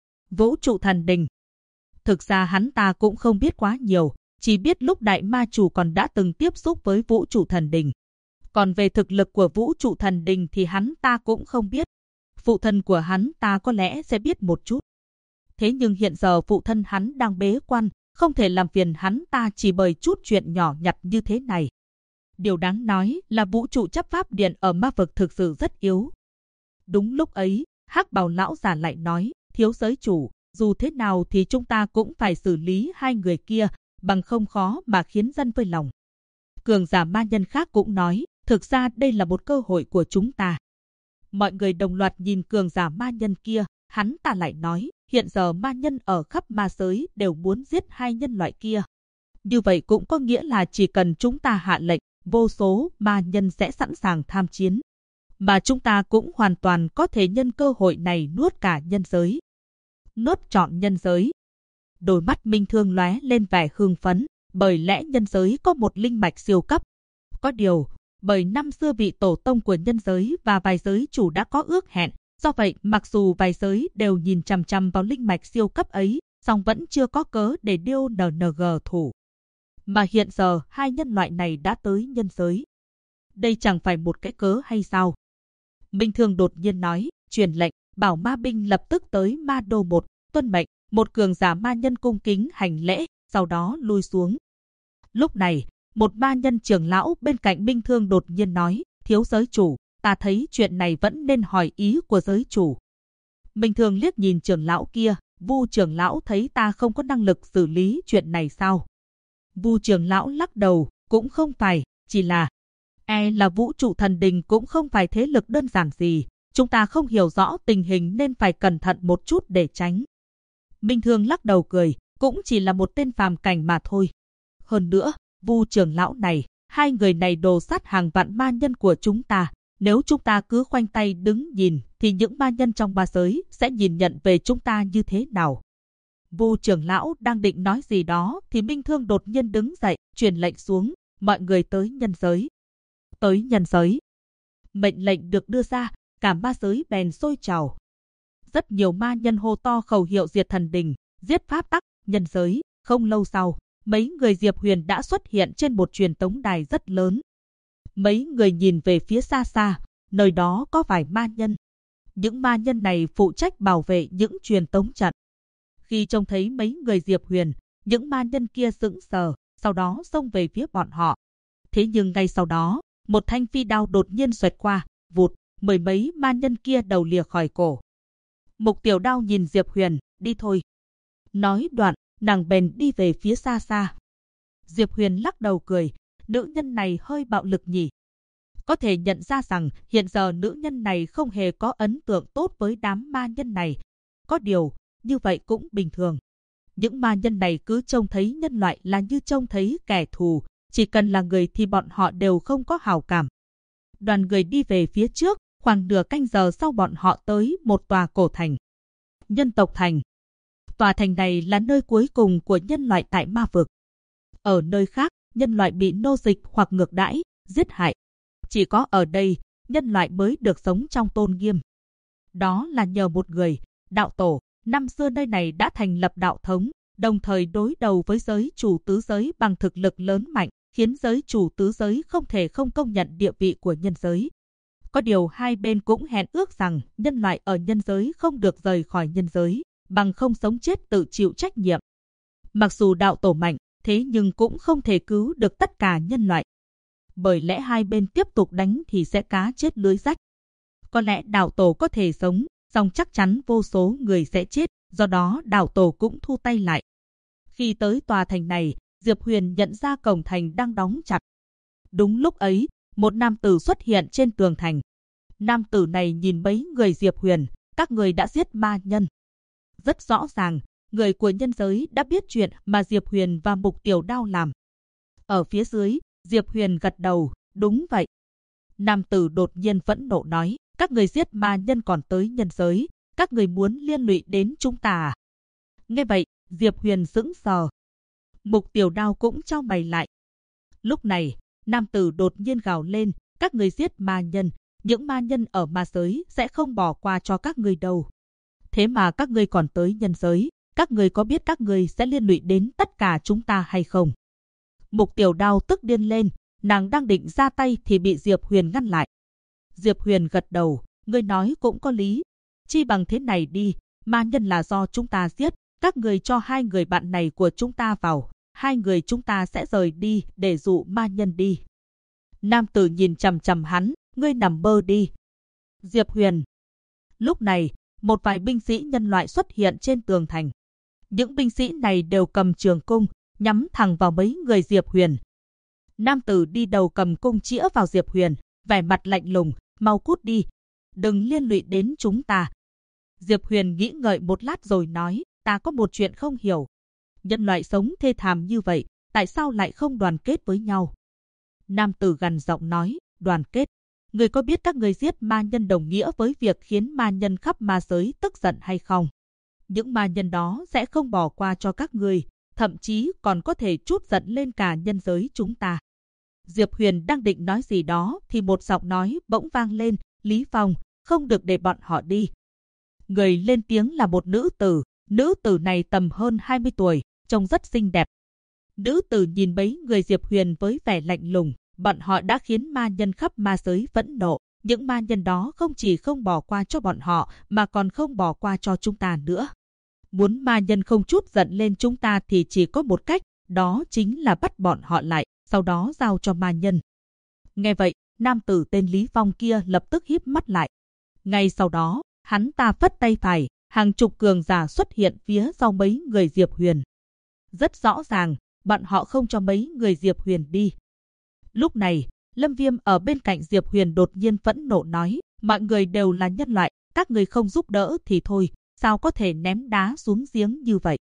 Vũ trụ thần đình. Thực ra hắn ta cũng không biết quá nhiều, chỉ biết lúc đại ma chủ còn đã từng tiếp xúc với vũ trụ thần đình. Còn về thực lực của vũ trụ thần đình thì hắn ta cũng không biết. Phụ thân của hắn ta có lẽ sẽ biết một chút. Thế nhưng hiện giờ phụ thân hắn đang bế quan, không thể làm phiền hắn ta chỉ bởi chút chuyện nhỏ nhặt như thế này. Điều đáng nói là vũ trụ chấp pháp điện ở ma vực thực sự rất yếu. Đúng lúc ấy, Hắc bào lão già lại nói, thiếu giới chủ, dù thế nào thì chúng ta cũng phải xử lý hai người kia, bằng không khó mà khiến dân vơi lòng. Cường giả ma nhân khác cũng nói, thực ra đây là một cơ hội của chúng ta. Mọi người đồng loạt nhìn cường giả ma nhân kia, hắn ta lại nói, hiện giờ ma nhân ở khắp ma giới đều muốn giết hai nhân loại kia. Như vậy cũng có nghĩa là chỉ cần chúng ta hạ lệnh, vô số ma nhân sẽ sẵn sàng tham chiến. Mà chúng ta cũng hoàn toàn có thể nhân cơ hội này nuốt cả nhân giới. Nuốt trọn nhân giới. Đôi mắt Minh Thương lóe lên vẻ hưng phấn, bởi lẽ nhân giới có một linh mạch siêu cấp. Có điều, bởi năm xưa vị tổ tông của nhân giới và vài giới chủ đã có ước hẹn, do vậy mặc dù vài giới đều nhìn chằm chằm vào linh mạch siêu cấp ấy, song vẫn chưa có cớ để điêu NNG thủ. Mà hiện giờ hai nhân loại này đã tới nhân giới. Đây chẳng phải một cái cớ hay sao? Minh Thương đột nhiên nói, truyền lệnh, bảo ma binh lập tức tới ma đô 1, tuân mệnh. Một cường giả ma nhân cung kính hành lễ, sau đó lui xuống. Lúc này, một ma nhân trưởng lão bên cạnh Minh Thương đột nhiên nói, thiếu giới chủ, ta thấy chuyện này vẫn nên hỏi ý của giới chủ. Minh Thương liếc nhìn trưởng lão kia, Vu trưởng lão thấy ta không có năng lực xử lý chuyện này sao? Vu trưởng lão lắc đầu, cũng không phải, chỉ là là vũ trụ thần đình cũng không phải thế lực đơn giản gì, chúng ta không hiểu rõ tình hình nên phải cẩn thận một chút để tránh. Minh Thương lắc đầu cười, cũng chỉ là một tên phàm cảnh mà thôi. Hơn nữa, Vu trưởng lão này, hai người này đồ sát hàng vạn ma nhân của chúng ta. Nếu chúng ta cứ khoanh tay đứng nhìn, thì những ma nhân trong ba giới sẽ nhìn nhận về chúng ta như thế nào? Vu trưởng lão đang định nói gì đó, thì Minh Thương đột nhiên đứng dậy, truyền lệnh xuống, mọi người tới nhân giới. Tới nhân giới. Mệnh lệnh được đưa ra, cả ma giới bèn sôi trào. Rất nhiều ma nhân hô to khẩu hiệu diệt thần đình, giết pháp tắc, nhân giới. Không lâu sau, mấy người Diệp Huyền đã xuất hiện trên một truyền tống đài rất lớn. Mấy người nhìn về phía xa xa, nơi đó có vài ma nhân. Những ma nhân này phụ trách bảo vệ những truyền tống trận. Khi trông thấy mấy người Diệp Huyền, những ma nhân kia sững sờ, sau đó xông về phía bọn họ. Thế nhưng ngay sau đó, một thanh phi đao đột nhiên xoẹt qua, vụt, mười mấy ma nhân kia đầu lìa khỏi cổ. Mục Tiểu Đao nhìn Diệp Huyền, đi thôi. Nói đoạn, nàng bèn đi về phía xa xa. Diệp Huyền lắc đầu cười, nữ nhân này hơi bạo lực nhỉ. Có thể nhận ra rằng hiện giờ nữ nhân này không hề có ấn tượng tốt với đám ma nhân này. Có điều, như vậy cũng bình thường. Những ma nhân này cứ trông thấy nhân loại là như trông thấy kẻ thù, chỉ cần là người thì bọn họ đều không có hảo cảm. Đoàn người đi về phía trước, khoảng nửa canh giờ sau bọn họ tới một tòa cổ thành. Nhân tộc thành. Tòa thành này là nơi cuối cùng của nhân loại tại ma vực. Ở nơi khác, nhân loại bị nô dịch hoặc ngược đãi, giết hại. Chỉ có ở đây, nhân loại mới được sống trong tôn nghiêm. Đó là nhờ một người, đạo tổ. Năm xưa nơi này đã thành lập đạo thống, đồng thời đối đầu với giới chủ tứ giới bằng thực lực lớn mạnh, khiến giới chủ tứ giới không thể không công nhận địa vị của nhân giới. Có điều hai bên cũng hẹn ước rằng nhân loại ở nhân giới không được rời khỏi nhân giới, bằng không sống chết tự chịu trách nhiệm. Mặc dù đạo tổ mạnh, thế nhưng cũng không thể cứu được tất cả nhân loại. Bởi lẽ hai bên tiếp tục đánh thì sẽ cá chết lưới rách. Có lẽ đạo tổ có thể sống, song chắc chắn vô số người sẽ chết, Do đó đảo tổ cũng thu tay lại. Khi tới tòa thành này, Diệp Huyền nhận ra cổng thành đang đóng chặt. Đúng lúc ấy, một nam tử xuất hiện trên tường thành. Nam tử này nhìn mấy người Diệp Huyền, các người đã giết ma nhân. Rất rõ ràng, người của nhân giới đã biết chuyện mà Diệp Huyền và Mục Tiểu Đao làm. Ở phía dưới, Diệp Huyền gật đầu, đúng vậy. Nam tử đột nhiên phẫn nộ nói, các người giết ma nhân còn tới nhân giới, các người muốn liên lụy đến chúng ta à? Nghe vậy, Diệp Huyền sững sờ. Mục Tiểu Đao cũng chau mày lại. Lúc này, nam tử đột nhiên gào lên, các người giết ma nhân, những ma nhân ở ma giới sẽ không bỏ qua cho các người đâu. Thế mà các ngươi còn tới nhân giới, các ngươi có biết các ngươi sẽ liên lụy đến tất cả chúng ta hay không? Mục Tiểu Đao tức điên lên, nàng đang định ra tay thì bị Diệp Huyền ngăn lại. Diệp Huyền gật đầu, ngươi nói cũng có lý. Chi bằng thế này đi, ma nhân là do chúng ta giết, các ngươi cho hai người bạn này của chúng ta vào, hai người chúng ta sẽ rời đi để dụ ma nhân đi. Nam tử nhìn chằm chằm hắn, ngươi nằm mơ đi. Diệp Huyền. Lúc này, một vài binh sĩ nhân loại xuất hiện trên tường thành. Những binh sĩ này đều cầm trường cung, nhắm thẳng vào mấy người Diệp Huyền. Nam tử đi đầu cầm cung chĩa vào Diệp Huyền, vẻ mặt lạnh lùng, mau cút đi, đừng liên lụy đến chúng ta. Diệp Huyền nghĩ ngợi một lát rồi nói, ta có một chuyện không hiểu. Nhân loại sống thê thảm như vậy, tại sao lại không đoàn kết với nhau? Nam tử gằn giọng nói, đoàn kết. Người có biết các người giết ma nhân đồng nghĩa với việc khiến ma nhân khắp ma giới tức giận hay không? Những ma nhân đó sẽ không bỏ qua cho các người, thậm chí còn có thể trút giận lên cả nhân giới chúng ta. Diệp Huyền đang định nói gì đó thì một giọng nói bỗng vang lên, Lý Phong, không được để bọn họ đi. Người lên tiếng là một nữ tử này tầm hơn 20 tuổi, trông rất xinh đẹp. Nữ tử nhìn mấy người Diệp Huyền với vẻ lạnh lùng, bọn họ đã khiến ma nhân khắp ma giới phẫn nộ. Những ma nhân đó không chỉ không bỏ qua cho bọn họ mà còn không bỏ qua cho chúng ta nữa. Muốn ma nhân không chút giận lên chúng ta thì chỉ có một cách, đó chính là bắt bọn họ lại, sau đó giao cho ma nhân. Nghe vậy, nam tử tên Lý Phong kia lập tức híp mắt lại. Ngay sau đó, hắn ta phất tay phải, hàng chục cường giả xuất hiện phía sau mấy người Diệp Huyền. Rất rõ ràng, bọn họ không cho mấy người Diệp Huyền đi. Lúc này, Lâm Viêm ở bên cạnh Diệp Huyền đột nhiên phẫn nộ nói, mọi người đều là nhân loại, các người không giúp đỡ thì thôi, sao có thể ném đá xuống giếng như vậy?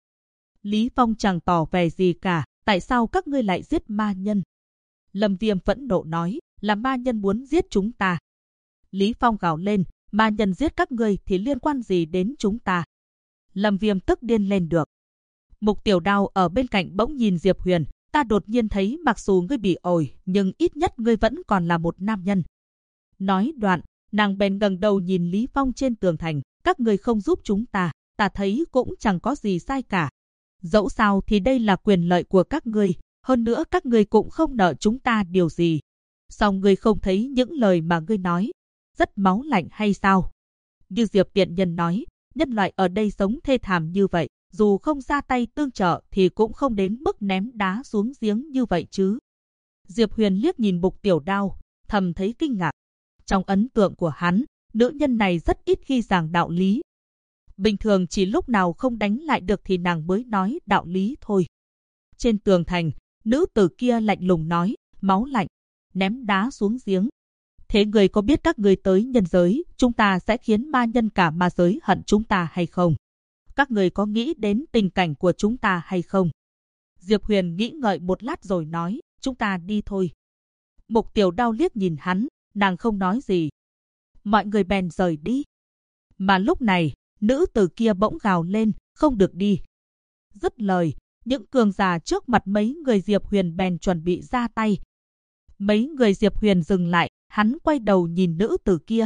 Lý Phong chẳng tỏ vẻ gì cả, tại sao các ngươi lại giết ma nhân? Lâm Viêm phẫn nộ nói, là ma nhân muốn giết chúng ta. Lý Phong gào lên, ma nhân giết các ngươi thì liên quan gì đến chúng ta? Lâm Viêm tức điên lên được. Mục Tiểu Đao ở bên cạnh bỗng nhìn Diệp Huyền, ta đột nhiên thấy mặc dù ngươi bị ổi, nhưng ít nhất ngươi vẫn còn là một nam nhân. Nói đoạn, nàng bèn ngẩng đầu nhìn Lý Phong trên tường thành, các ngươi không giúp chúng ta, ta thấy cũng chẳng có gì sai cả. Dẫu sao thì đây là quyền lợi của các ngươi, hơn nữa các ngươi cũng không nợ chúng ta điều gì. Song ngươi không thấy những lời mà ngươi nói rất máu lạnh hay sao? Như Diệp tiện nhân nói, nhân loại ở đây sống thê thảm như vậy, dù không ra tay tương trợ thì cũng không đến mức ném đá xuống giếng như vậy chứ. Diệp Huyền liếc nhìn Mục Tiểu Đao, thầm thấy kinh ngạc. Trong ấn tượng của hắn, nữ nhân này rất ít khi giảng đạo lý. Bình thường chỉ lúc nào không đánh lại được thì nàng mới nói đạo lý thôi. Trên tường thành, nữ tử kia lạnh lùng nói, máu lạnh, ném đá xuống giếng. Thế người có biết các người tới nhân giới, chúng ta sẽ khiến ma nhân cả ma giới hận chúng ta hay không? Các người có nghĩ đến tình cảnh của chúng ta hay không? Diệp Huyền nghĩ ngợi một lát rồi nói, chúng ta đi thôi. Mục Tiểu Đao liếc nhìn hắn, nàng không nói gì. Mọi người bèn rời đi. Mà lúc này, nữ tử kia bỗng gào lên, không được đi. Dứt lời, những cường giả trước mặt mấy người Diệp Huyền bèn chuẩn bị ra tay. Mấy người Diệp Huyền dừng lại, hắn quay đầu nhìn nữ tử kia.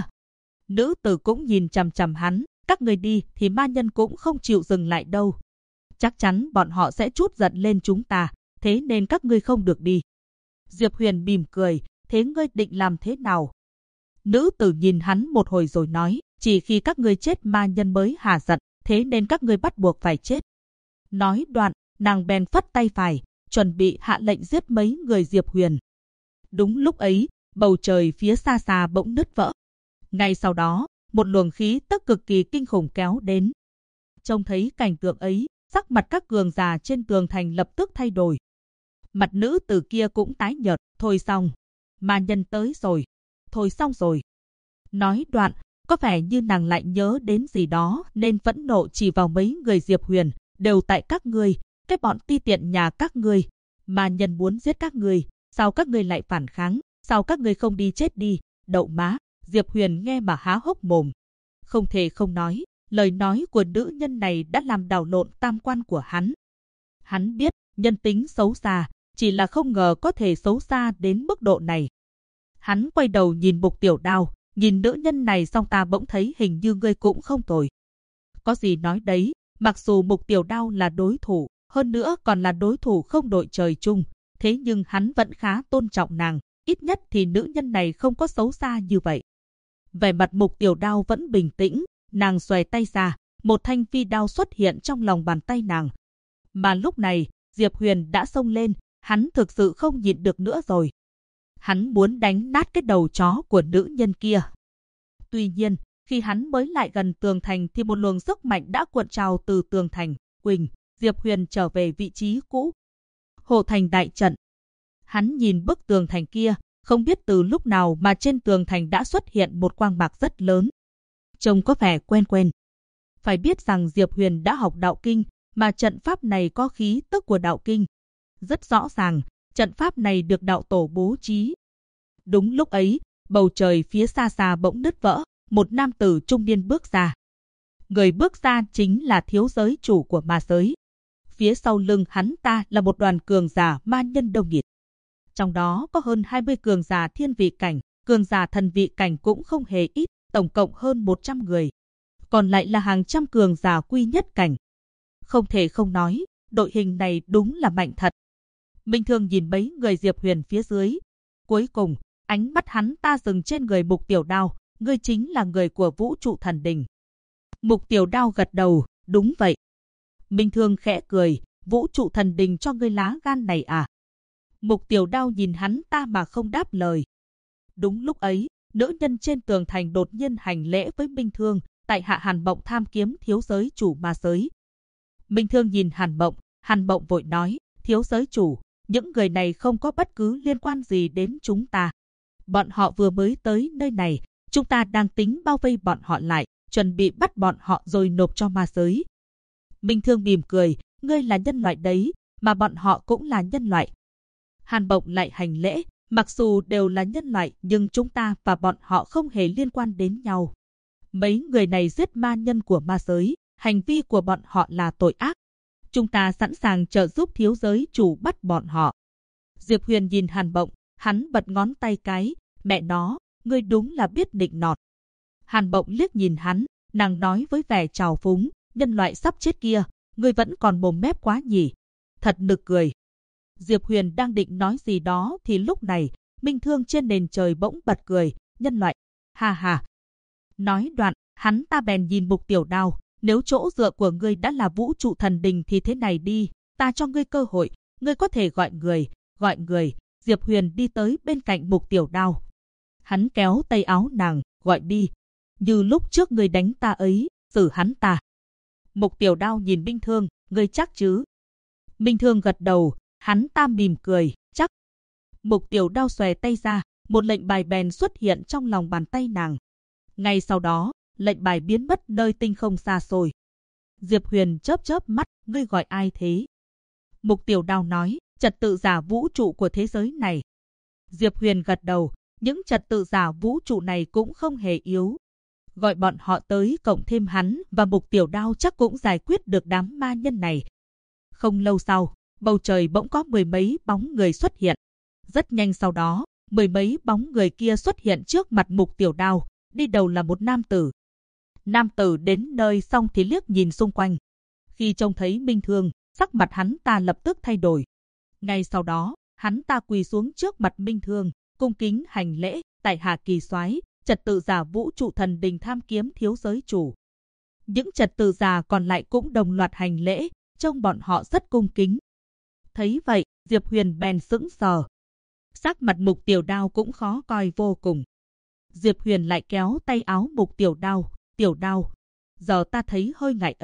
Nữ tử cũng nhìn chằm chằm hắn, các người đi thì ma nhân cũng không chịu dừng lại đâu. Chắc chắn bọn họ sẽ trút giận lên chúng ta, thế nên các ngươi không được đi. Diệp Huyền mỉm cười, thế ngươi định làm thế nào? Nữ tử nhìn hắn một hồi rồi nói, chỉ khi các ngươi chết ma nhân mới hả giận, thế nên các ngươi bắt buộc phải chết. Nói đoạn, nàng bèn phất tay phải, chuẩn bị hạ lệnh giết mấy người Diệp Huyền. Đúng lúc ấy, bầu trời phía xa xa bỗng nứt vỡ. Ngay sau đó, một luồng khí tức cực kỳ kinh khủng kéo đến. Trông thấy cảnh tượng ấy, sắc mặt các cường giả trên tường thành lập tức thay đổi. Mặt nữ tử kia cũng tái nhợt, thôi xong. Ma nhân tới rồi. Thôi xong rồi. Nói đoạn, có vẻ như nàng lại nhớ đến gì đó nên phẫn nộ chỉ vào mấy người Diệp Huyền, đều tại các ngươi, cái bọn ti tiện nhà các ngươi. Ma nhân muốn giết các ngươi, sao các ngươi lại phản kháng, sao các ngươi không đi chết đi, đậu má. Diệp Huyền nghe mà há hốc mồm. Không thể không nói, lời nói của nữ nhân này đã làm đảo lộn tam quan của hắn. Hắn biết, nhân tính xấu xa, chỉ là không ngờ có thể xấu xa đến mức độ này. Hắn quay đầu nhìn Mục Tiểu Đao, nhìn nữ nhân này xong ta bỗng thấy hình như ngươi cũng không tồi. Có gì nói đấy, mặc dù Mục Tiểu Đao là đối thủ, hơn nữa còn là đối thủ không đội trời chung, thế nhưng hắn vẫn khá tôn trọng nàng, ít nhất thì nữ nhân này không có xấu xa như vậy. Vẻ mặt Mục Tiểu Đao vẫn bình tĩnh, nàng xòe tay ra, một thanh phi đao xuất hiện trong lòng bàn tay nàng. Mà lúc này, Diệp Huyền đã xông lên, hắn thực sự không nhịn được nữa rồi. Hắn muốn đánh nát cái đầu chó của nữ nhân kia. Tuy nhiên, khi hắn mới lại gần tường thành thì một luồng sức mạnh đã cuộn trào từ tường thành. Quỳnh, Diệp Huyền trở về vị trí cũ. Hộ thành đại trận. Hắn nhìn bức tường thành kia, không biết từ lúc nào mà trên tường thành đã xuất hiện một quang mạc rất lớn. Trông có vẻ quen quen. Phải biết rằng Diệp Huyền đã học đạo kinh, mà trận pháp này có khí tức của đạo kinh. Rất rõ ràng, trận pháp này được đạo tổ bố trí. Đúng lúc ấy, bầu trời phía xa xa bỗng nứt vỡ, một nam tử trung niên bước ra. Người bước ra chính là thiếu giới chủ của ma giới. Phía sau lưng hắn ta là một đoàn cường giả ma nhân đông nghịt. Trong đó có hơn 20 cường giả thiên vị cảnh, cường giả thần vị cảnh cũng không hề ít, tổng cộng hơn 100 người. Còn lại là hàng trăm cường giả quy nhất cảnh. Không thể không nói, đội hình này đúng là mạnh thật. Minh Thương nhìn mấy người Diệp Huyền phía dưới. Cuối cùng, ánh mắt hắn ta dừng trên người Mục Tiểu Đao, ngươi chính là người của Vũ Trụ Thần Đình. Mục Tiểu Đao gật đầu, đúng vậy. Minh Thương khẽ cười, Vũ Trụ Thần Đình cho ngươi lá gan này à? Mục Tiểu Đao nhìn hắn ta mà không đáp lời. Đúng lúc ấy, nữ nhân trên tường thành đột nhiên hành lễ với Minh Thương, tại hạ Hàn Mộng tham kiếm thiếu giới chủ ma giới. Minh Thương nhìn Hàn Mộng vội nói, thiếu giới chủ, những người này không có bất cứ liên quan gì đến chúng ta. Bọn họ vừa mới tới nơi này, chúng ta đang tính bao vây bọn họ lại, chuẩn bị bắt bọn họ rồi nộp cho ma giới. Minh Thương mỉm cười, ngươi là nhân loại đấy, mà bọn họ cũng là nhân loại. Hàn Mộng lại hành lễ, mặc dù đều là nhân loại nhưng chúng ta và bọn họ không hề liên quan đến nhau. Mấy người này giết ma nhân của ma giới, hành vi của bọn họ là tội ác. Chúng ta sẵn sàng trợ giúp thiếu giới chủ bắt bọn họ. Diệp Huyền nhìn Hàn Mộng, hắn bật ngón tay cái, mẹ nó, ngươi đúng là biết nịnh nọt. Hàn Mộng liếc nhìn hắn, nàng nói với vẻ trào phúng, nhân loại sắp chết kia, ngươi vẫn còn mồm mép quá nhỉ. Thật nực cười. Diệp Huyền đang định nói gì đó thì lúc này, Minh Thương trên nền trời bỗng bật cười, nhân loại, ha ha. Nói đoạn, hắn ta bèn nhìn Mục Tiểu Đao, nếu chỗ dựa của ngươi đã là Vũ Trụ Thần Đình thì thế này đi, ta cho ngươi cơ hội, ngươi có thể gọi người. Diệp Huyền đi tới bên cạnh Mục Tiểu Đao. Hắn kéo tay áo nàng, gọi đi. Như lúc trước ngươi đánh ta ấy, xử hắn ta. Mục Tiểu Đao nhìn Minh Thương, ngươi chắc chứ? Minh Thương gật đầu, hắn ta mỉm cười, chắc. Mục Tiểu Đao xòe tay ra, một lệnh bài bèn xuất hiện trong lòng bàn tay nàng. Ngay sau đó, lệnh bài biến mất nơi tinh không xa xôi. Diệp Huyền chớp chớp mắt, ngươi gọi ai thế? Mục Tiểu Đao nói, trật tự giả vũ trụ của thế giới này. Diệp Huyền gật đầu, những trật tự giả vũ trụ này cũng không hề yếu. Gọi bọn họ tới cộng thêm hắn và Mục Tiểu Đao chắc cũng giải quyết được đám ma nhân này. Không lâu sau, bầu trời bỗng có mười mấy bóng người xuất hiện. Rất nhanh sau đó, mười mấy bóng người kia xuất hiện trước mặt Mục Tiểu Đao, đi đầu là một nam tử. Nam tử đến nơi xong thì liếc nhìn xung quanh. Khi trông thấy Minh Thương, sắc mặt hắn ta lập tức thay đổi. Ngay sau đó, hắn ta quỳ xuống trước mặt Minh Thương, cung kính hành lễ, tại hạ Kỳ Soái, trật tự giả Vũ Trụ Thần Đình tham kiếm thiếu giới chủ. Những trật tự giả còn lại cũng đồng loạt hành lễ, trông bọn họ rất cung kính. Thấy vậy, Diệp Huyền bèn sững sờ. Sắc mặt Mục Tiểu Đao cũng khó coi vô cùng. Diệp Huyền lại kéo tay áo Mục Tiểu Đao, Tiểu Đao, giờ ta thấy hơi ngại ấy,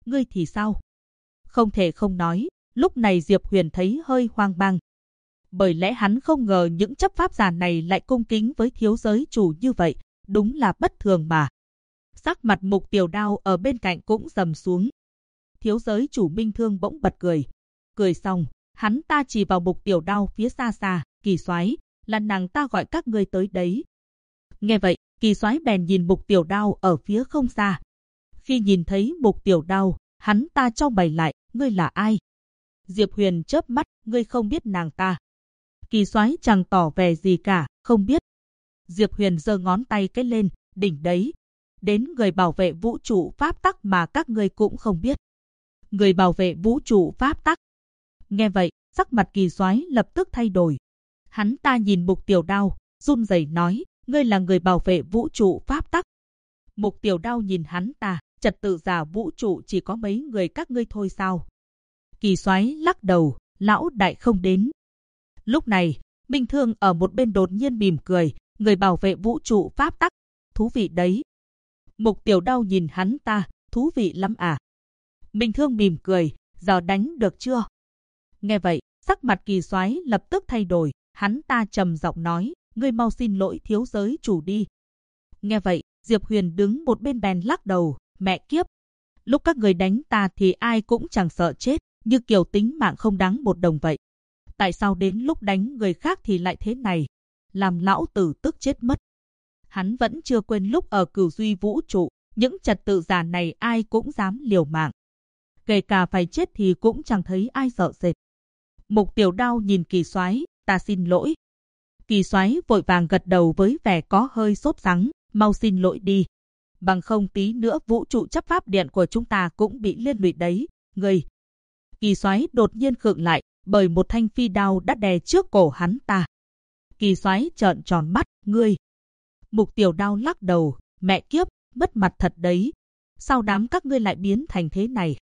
ngươi thì sao? Không thể không nói, lúc này Diệp Huyền thấy hơi hoang mang. Bởi lẽ hắn không ngờ những chấp pháp giả này lại cung kính với thiếu giới chủ như vậy, đúng là bất thường mà. Sắc mặt Mục Tiểu Đao ở bên cạnh cũng trầm xuống. Thiếu giới chủ Minh Thương bỗng bật cười. Cười xong, hắn ta chỉ vào Mục Tiểu Đao phía xa xa, Kỳ soái, là nàng ta gọi các ngươi tới đấy. Nghe vậy, Kỳ soái bèn nhìn Mục Tiểu Đao ở phía không xa. Khi nhìn thấy Mục Tiểu Đao, hắn ta chau mày lại, ngươi là ai? Diệp Huyền chớp mắt, ngươi không biết nàng ta. Kỳ soái chẳng tỏ vẻ gì cả, không biết. Diệp Huyền giơ ngón tay cái lên, đỉnh đấy. Đến người bảo vệ vũ trụ pháp tắc mà các ngươi cũng không biết. Người bảo vệ vũ trụ pháp tắc. Nghe vậy, sắc mặt Kỳ soái lập tức thay đổi. Hắn ta nhìn Mục Tiểu Đao, run rẩy nói, ngươi là người bảo vệ vũ trụ pháp tắc. Mục Tiểu Đao nhìn hắn ta, trật tự giả vũ trụ chỉ có mấy người các ngươi thôi sao? Kỳ soái lắc đầu, lão đại không đến. Lúc này, Minh Thương ở một bên đột nhiên mỉm cười, người bảo vệ vũ trụ pháp tắc, thú vị đấy. Mục Tiểu Đao nhìn hắn ta, thú vị lắm à? Minh Thương mỉm cười, giờ đánh được chưa? Nghe vậy, sắc mặt Kỳ soái lập tức thay đổi, hắn ta trầm giọng nói, ngươi mau xin lỗi thiếu giới chủ đi. Nghe vậy, Diệp Huyền đứng một bên bèn lắc đầu, mẹ kiếp. Lúc các người đánh ta thì ai cũng chẳng sợ chết, như kiểu tính mạng không đáng một đồng vậy. Tại sao đến lúc đánh người khác thì lại thế này? Làm lão tử tức chết mất. Hắn vẫn chưa quên lúc ở Cửu Duy vũ trụ, những trật tự giả này ai cũng dám liều mạng. Kể cả phải chết thì cũng chẳng thấy ai sợ sệt. Mục Tiểu Đao nhìn Kỳ soái, ta xin lỗi. Kỳ soái vội vàng gật đầu với vẻ có hơi sốt sắng, mau xin lỗi đi. Bằng không tí nữa vũ trụ chấp pháp điện của chúng ta cũng bị liên lụy đấy, ngươi. Kỳ soái đột nhiên khựng lại, bởi một thanh phi đao đã đè trước cổ hắn ta. Kỳ soái trợn tròn mắt, ngươi. Mục Tiểu Đao lắc đầu, mẹ kiếp, mất mặt thật đấy. Sao đám các ngươi lại biến thành thế này?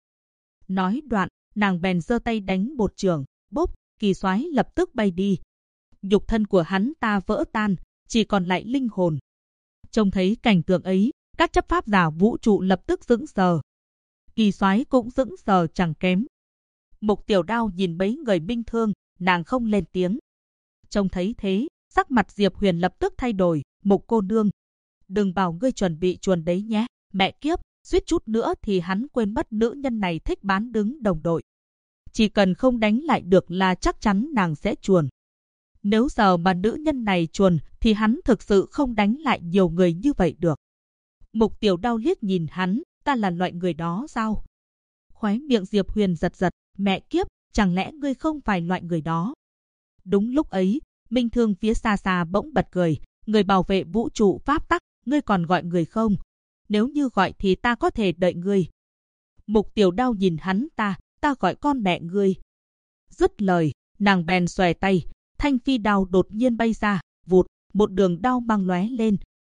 Nói đoạn, nàng bèn giơ tay đánh một chưởng, bốp, Kỳ soái lập tức bay đi. Nhục thân của hắn ta vỡ tan, chỉ còn lại linh hồn. Trông thấy cảnh tượng ấy, các chấp pháp giả vũ trụ lập tức sững sờ. Kỳ soái cũng sững sờ chẳng kém. Mục Tiểu Đao nhìn mấy người Minh Thương, nàng không lên tiếng. Trông thấy thế, sắc mặt Diệp Huyền lập tức thay đổi, Mục cô nương. Đừng bảo ngươi chuẩn bị chuồn đấy nhé, mẹ kiếp, suýt chút nữa thì hắn quên mất nữ nhân này thích bán đứng đồng đội. Chỉ cần không đánh lại được là chắc chắn nàng sẽ chuồn. Nếu giờ mà nữ nhân này chuồn thì hắn thực sự không đánh lại nhiều người như vậy được. Mục Tiểu Đao liếc nhìn hắn, ta là loại người đó sao? Khóe miệng Diệp Huyền giật giật, mẹ kiếp, chẳng lẽ ngươi không phải loại người đó? Đúng lúc ấy, Minh Thương phía xa xa bỗng bật cười, người bảo vệ vũ trụ pháp tắc, ngươi còn gọi người không? Nếu như gọi thì ta có thể đợi ngươi. Mục Tiểu Đao nhìn hắn ta gọi con mẹ ngươi. Dứt lời, nàng bèn xòe tay, thanh phi đao đột nhiên bay ra, vụt, một đường đao mang lóe lên.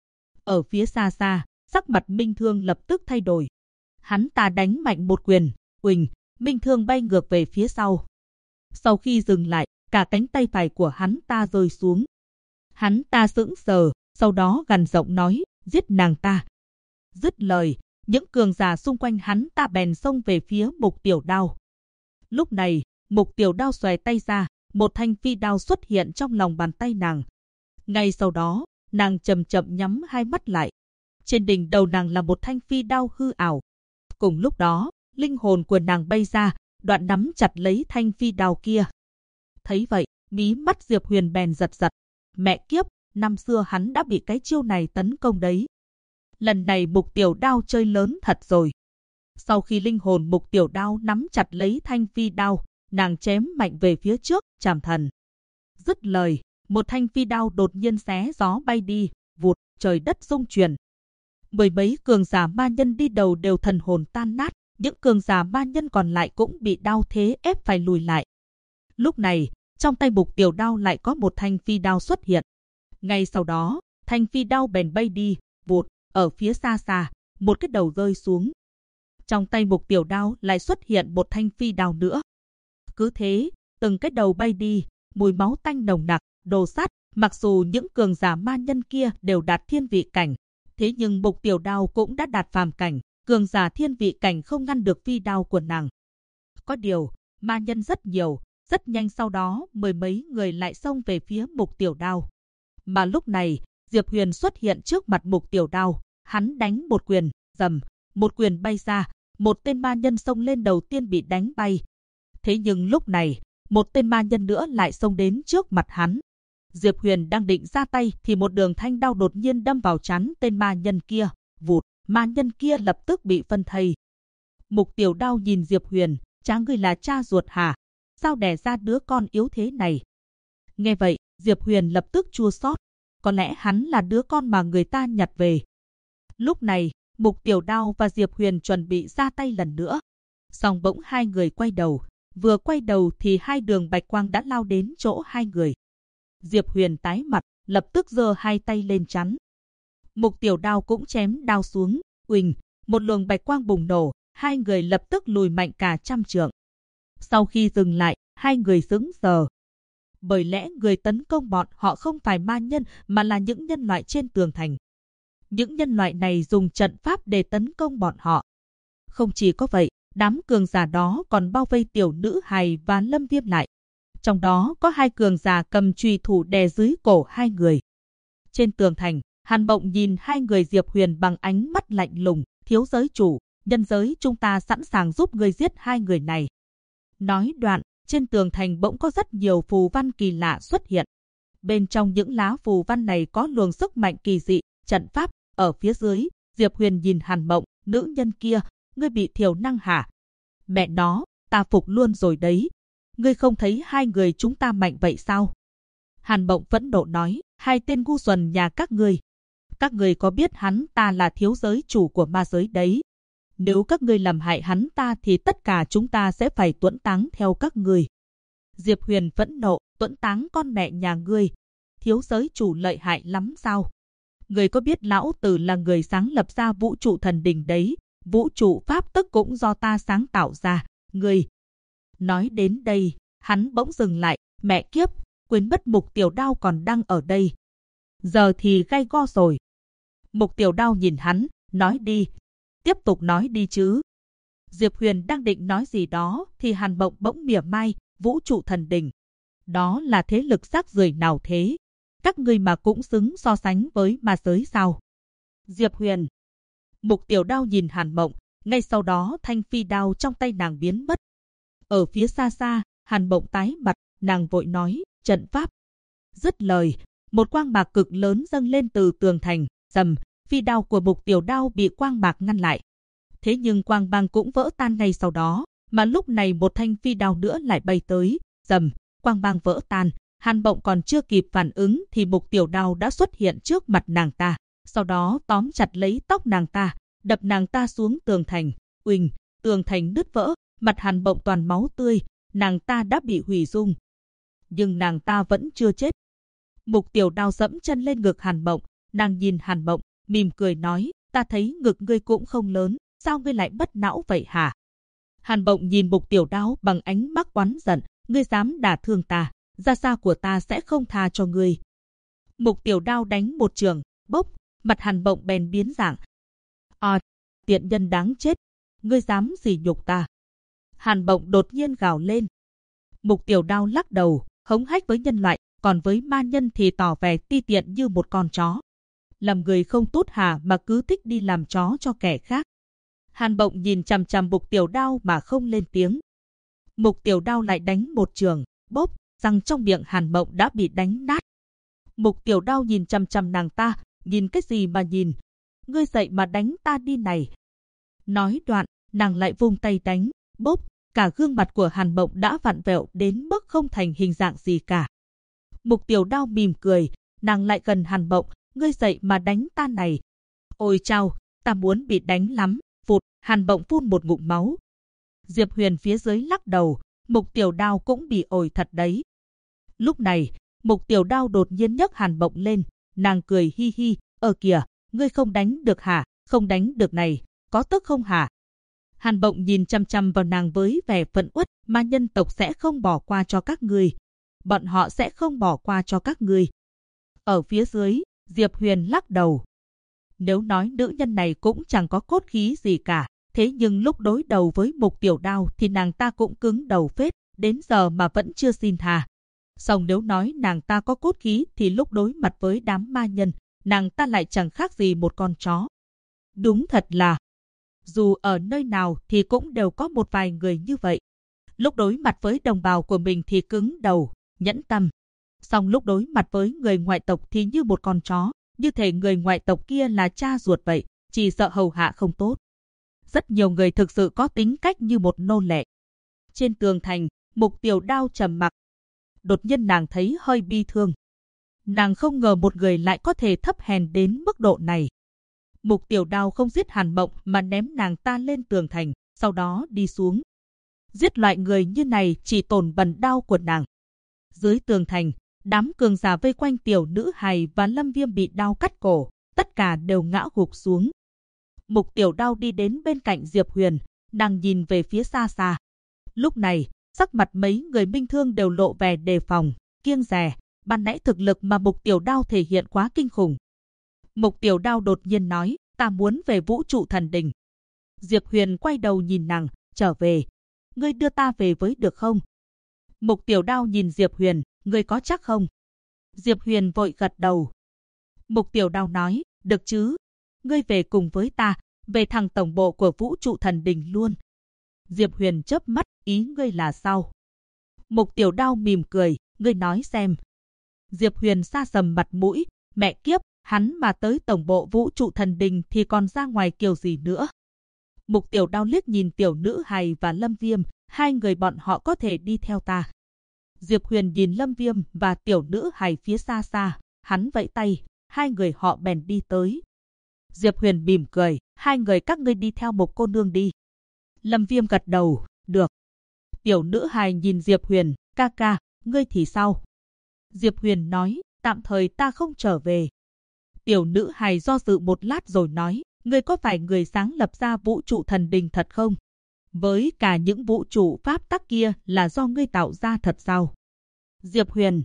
Ở phía xa xa, sắc mặt Minh Thương lập tức thay đổi. Hắn ta đánh mạnh một quyền, uỳnh, Minh Thương bay ngược về phía sau. Sau khi dừng lại, cả cánh tay phải của hắn ta rơi xuống. Hắn ta sững sờ, sau đó gằn giọng nói, giết nàng ta. Dứt lời, những cường giả xung quanh hắn ta bèn xông về phía Mục Tiểu Đao. Lúc này, Mục Tiểu Đao xòe tay ra, một thanh phi đao xuất hiện trong lòng bàn tay nàng. Ngay sau đó, nàng chậm chậm nhắm hai mắt lại. Trên đỉnh đầu nàng là một thanh phi đao hư ảo. Cùng lúc đó, linh hồn của nàng bay ra, đoạn nắm chặt lấy thanh phi đao kia. Thấy vậy, mí mắt Diệp Huyền bèn giật giật. Mẹ kiếp, năm xưa hắn đã bị cái chiêu này tấn công đấy. Lần này Mục Tiểu Đao chơi lớn thật rồi. Sau khi linh hồn Mục Tiểu Đao nắm chặt lấy thanh phi đao, nàng chém mạnh về phía trước, chảm thần. Dứt lời, một thanh phi đao đột nhiên xé gió bay đi, vụt, trời đất rung chuyển. Mười mấy cường giả ma nhân đi đầu đều thần hồn tan nát, những cường giả ma nhân còn lại cũng bị đao thế ép phải lùi lại. Lúc này, trong tay Mục Tiểu Đao lại có một thanh phi đao xuất hiện. Ngay sau đó, thanh phi đao bèn bay đi, vụt, ở phía xa xa, một cái đầu rơi xuống. Trong tay Mục Tiểu Đao lại xuất hiện một thanh phi đao nữa. Cứ thế, từng cái đầu bay đi, mùi máu tanh nồng nặc, đồ sắt. Mặc dù những cường giả ma nhân kia đều đạt thiên vị cảnh, thế nhưng Mục Tiểu Đao cũng đã đạt phàm cảnh, cường giả thiên vị cảnh không ngăn được phi đao của nàng. Có điều, ma nhân rất nhiều, rất nhanh sau đó mười mấy người lại xông về phía Mục Tiểu Đao. Mà lúc này, Diệp Huyền xuất hiện trước mặt Mục Tiểu Đao, hắn đánh một quyền, rầm, một quyền bay ra, một tên ma nhân xông lên đầu tiên bị đánh bay. Thế nhưng lúc này, một tên ma nhân nữa lại xông đến trước mặt hắn. Diệp Huyền đang định ra tay thì một đường thanh đao đột nhiên đâm vào trán tên ma nhân kia, vụt, ma nhân kia lập tức bị phân thây. Mục Tiểu Đao nhìn Diệp Huyền, cha ngươi là cha ruột hả? Sao đẻ ra đứa con yếu thế này? Nghe vậy, Diệp Huyền lập tức chua xót, có lẽ hắn là đứa con mà người ta nhặt về. Lúc này, Mục Tiểu Đao và Diệp Huyền chuẩn bị ra tay lần nữa. Song bỗng hai người quay đầu, vừa quay đầu thì hai đường bạch quang đã lao đến chỗ hai người. Diệp Huyền tái mặt, lập tức giơ hai tay lên chắn. Mục Tiểu Đao cũng chém đao xuống, uỳnh, một luồng bạch quang bùng nổ, hai người lập tức lùi mạnh cả trăm trượng. Sau khi dừng lại, hai người sững sờ. Bởi lẽ người tấn công bọn họ không phải ma nhân mà là những nhân loại trên tường thành. Những nhân loại này dùng trận pháp để tấn công bọn họ. Không chỉ có vậy, đám cường giả đó còn bao vây tiểu nữ hài và Lâm Viêm lại. Trong đó có hai cường giả cầm chùy thủ đè dưới cổ hai người. Trên tường thành, Hàn Mộng nhìn hai người Diệp Huyền bằng ánh mắt lạnh lùng, thiếu giới chủ, nhân giới chúng ta sẵn sàng giúp người giết hai người này. Nói đoạn, trên tường thành bỗng có rất nhiều phù văn kỳ lạ xuất hiện. Bên trong những lá phù văn này có luồng sức mạnh kỳ dị, trận pháp. Ở phía dưới, Diệp Huyền nhìn Hàn Mộng, nữ nhân kia, ngươi bị thiểu năng hả? Mẹ nó, ta phục luôn rồi đấy. Ngươi không thấy hai người chúng ta mạnh vậy sao? Hàn Mộng phẫn nộ nói, hai tên ngu xuẩn nhà các ngươi có biết hắn ta là thiếu giới chủ của ma giới đấy. Nếu các ngươi làm hại hắn ta thì tất cả chúng ta sẽ phải tuẫn táng theo các ngươi. Diệp Huyền phẫn nộ, tuẫn táng con mẹ nhà ngươi. Thiếu giới chủ lợi hại lắm sao? Ngươi có biết lão tử là người sáng lập ra vũ trụ thần đình đấy, vũ trụ pháp tắc cũng do ta sáng tạo ra, ngươi. Nói đến đây, hắn bỗng dừng lại, mẹ kiếp, quên mất Mục Tiểu Đao còn đang ở đây. Giờ thì gay go rồi. Mục Tiểu Đao nhìn hắn, nói đi, tiếp tục nói đi chứ. Diệp Huyền đang định nói gì đó thì Hàn Mộng bỗng mỉa mai, vũ trụ thần đình. Đó là thế lực rác rưởi nào thế? Các ngươi mà cũng xứng so sánh với ma giới sao? Diệp Huyền. Mục Tiểu Đao nhìn Hàn Mộng, ngay sau đó thanh phi đao trong tay nàng biến mất. Ở phía xa xa, Hàn Mộng tái mặt, nàng vội nói, trận pháp. Dứt lời, một quang mạc cực lớn dâng lên từ tường thành, rầm, phi đao của Mục Tiểu Đao bị quang mạc ngăn lại. Thế nhưng quang bang cũng vỡ tan ngay sau đó, mà lúc này một thanh phi đao nữa lại bay tới, rầm, quang bang vỡ tan. Hàn Mộng còn chưa kịp phản ứng thì Mục Tiểu Đao đã xuất hiện trước mặt nàng ta, sau đó tóm chặt lấy tóc nàng ta, đập nàng ta xuống tường thành, uỳnh, tường thành nứt vỡ, mặt Hàn Mộng toàn máu tươi, nàng ta đã bị hủy dung. Nhưng nàng ta vẫn chưa chết. Mục Tiểu Đao dẫm chân lên ngực Hàn Mộng, nàng nhìn Hàn Mộng, mỉm cười nói, ta thấy ngực ngươi cũng không lớn, sao ngươi lại mất não vậy hả? Hàn Mộng nhìn Mục Tiểu Đao bằng ánh mắt oán giận, ngươi dám đả thương ta, gia gia của ta sẽ không tha cho ngươi. Mục Tiểu Đao đánh một trường, bốc, mặt Hàn Mộng bèn biến dạng. Tiện nhân đáng chết, ngươi dám sỉ nhục ta. Hàn Mộng đột nhiên gào lên. Mục Tiểu Đao lắc đầu, hống hách với nhân loại, còn với ma nhân thì tỏ vẻ ti tiện như một con chó. Làm người không tốt hả mà cứ thích đi làm chó cho kẻ khác. Hàn Mộng nhìn chằm chằm Mục Tiểu Đao mà không lên tiếng. Mục Tiểu Đao lại đánh một trường, bốp, răng trong miệng Hàn Mộng đã bị đánh nát. Mục Tiểu Đao nhìn chằm chằm nàng ta, nhìn cái gì mà nhìn? Ngươi dậy mà đánh ta đi này. Nói đoạn, nàng lại vung tay đánh, bốp, cả gương mặt của Hàn Mộng đã vặn vẹo đến mức không thành hình dạng gì cả. Mục Tiểu Đao mỉm cười, nàng lại gần Hàn Mộng, ngươi dậy mà đánh ta này. Ôi chao, ta muốn bị đánh lắm, phụt, Hàn Mộng phun một ngụm máu. Diệp Huyền phía dưới lắc đầu, Mục Tiểu Đao cũng bị ổi thật đấy. Lúc này, Mục Tiểu Đao đột nhiên nhấc Hàn Mộng lên, nàng cười hi hi, kìa, ngươi không đánh được hả, không đánh được này, có tức không hả? Hàn Mộng nhìn chăm chăm vào nàng với vẻ phẫn uất, ma nhân tộc sẽ không bỏ qua cho các ngươi. Bọn họ sẽ không bỏ qua cho các ngươi. Ở phía dưới, Diệp Huyền lắc đầu. Nếu nói nữ nhân này cũng chẳng có cốt khí gì cả, thế nhưng lúc đối đầu với Mục Tiểu Đao thì nàng ta cũng cứng đầu phết, đến giờ mà vẫn chưa xin tha. Song nếu nói nàng ta có cốt khí thì lúc đối mặt với đám ma nhân, nàng ta lại chẳng khác gì một con chó. Đúng thật là, dù ở nơi nào thì cũng đều có một vài người như vậy. Lúc đối mặt với đồng bào của mình thì cứng đầu, nhẫn tâm. Song lúc đối mặt với người ngoại tộc thì như một con chó, như thể người ngoại tộc kia là cha ruột vậy, chỉ sợ hầu hạ không tốt. Rất nhiều người thực sự có tính cách như một nô lệ. Trên tường thành, Mục Tiểu Đao trầm mặc. Đột nhiên nàng thấy hơi bi thương. Nàng không ngờ một người lại có thể thấp hèn đến mức độ này. Mục Tiểu Đao không giết Hàn Mộng mà ném nàng ta lên tường thành, sau đó đi xuống. Giết loại người như này chỉ tổn bần đao của nàng. Dưới tường thành, đám cường giả vây quanh Tiểu Nữ Hài và Lâm Viêm bị đao cắt cổ, tất cả đều ngã gục xuống. Mục Tiểu Đao đi đến bên cạnh Diệp Huyền, nàng nhìn về phía xa xa. Lúc này, sắc mặt mấy người Minh Thương đều lộ vẻ đề phòng, kiêng dè. Ban nãy thực lực mà Mục Tiểu Đao thể hiện quá kinh khủng. Mục Tiểu Đao đột nhiên nói, ta muốn về Vũ Trụ Thần Đình. Diệp Huyền quay đầu nhìn nàng, trở về. Ngươi đưa ta về với được không? Mục Tiểu Đao nhìn Diệp Huyền, ngươi có chắc không? Diệp Huyền vội gật đầu. Mục Tiểu Đao nói, được chứ. Ngươi về cùng với ta, về thẳng tổng bộ của Vũ Trụ Thần Đình luôn. Diệp Huyền chớp mắt, ý ngươi là sao? Mục Tiểu Đao mỉm cười, ngươi nói xem. Diệp Huyền sa sầm mặt mũi, mẹ kiếp, hắn mà tới tổng bộ Vũ Trụ Thần Đình thì còn ra ngoài kiểu gì nữa. Mục Tiểu Đao liếc nhìn Tiểu Nữ Hài và Lâm Viêm, hai người bọn họ có thể đi theo ta. Diệp Huyền nhìn Lâm Viêm và Tiểu Nữ Hài phía xa xa, hắn vẫy tay, hai người họ bèn đi tới. Diệp Huyền mỉm cười, hai người các ngươi đi theo một cô nương đi. Lâm Viêm gật đầu, được. Tiểu Nữ Hài nhìn Diệp Huyền, ca ca, ngươi thì sao? Diệp Huyền nói, tạm thời ta không trở về. Tiểu Nữ Hài do dự một lát rồi nói, ngươi có phải người sáng lập ra Vũ Trụ Thần Đình thật không? Với cả những vũ trụ pháp tắc kia là do ngươi tạo ra thật sao? Diệp Huyền.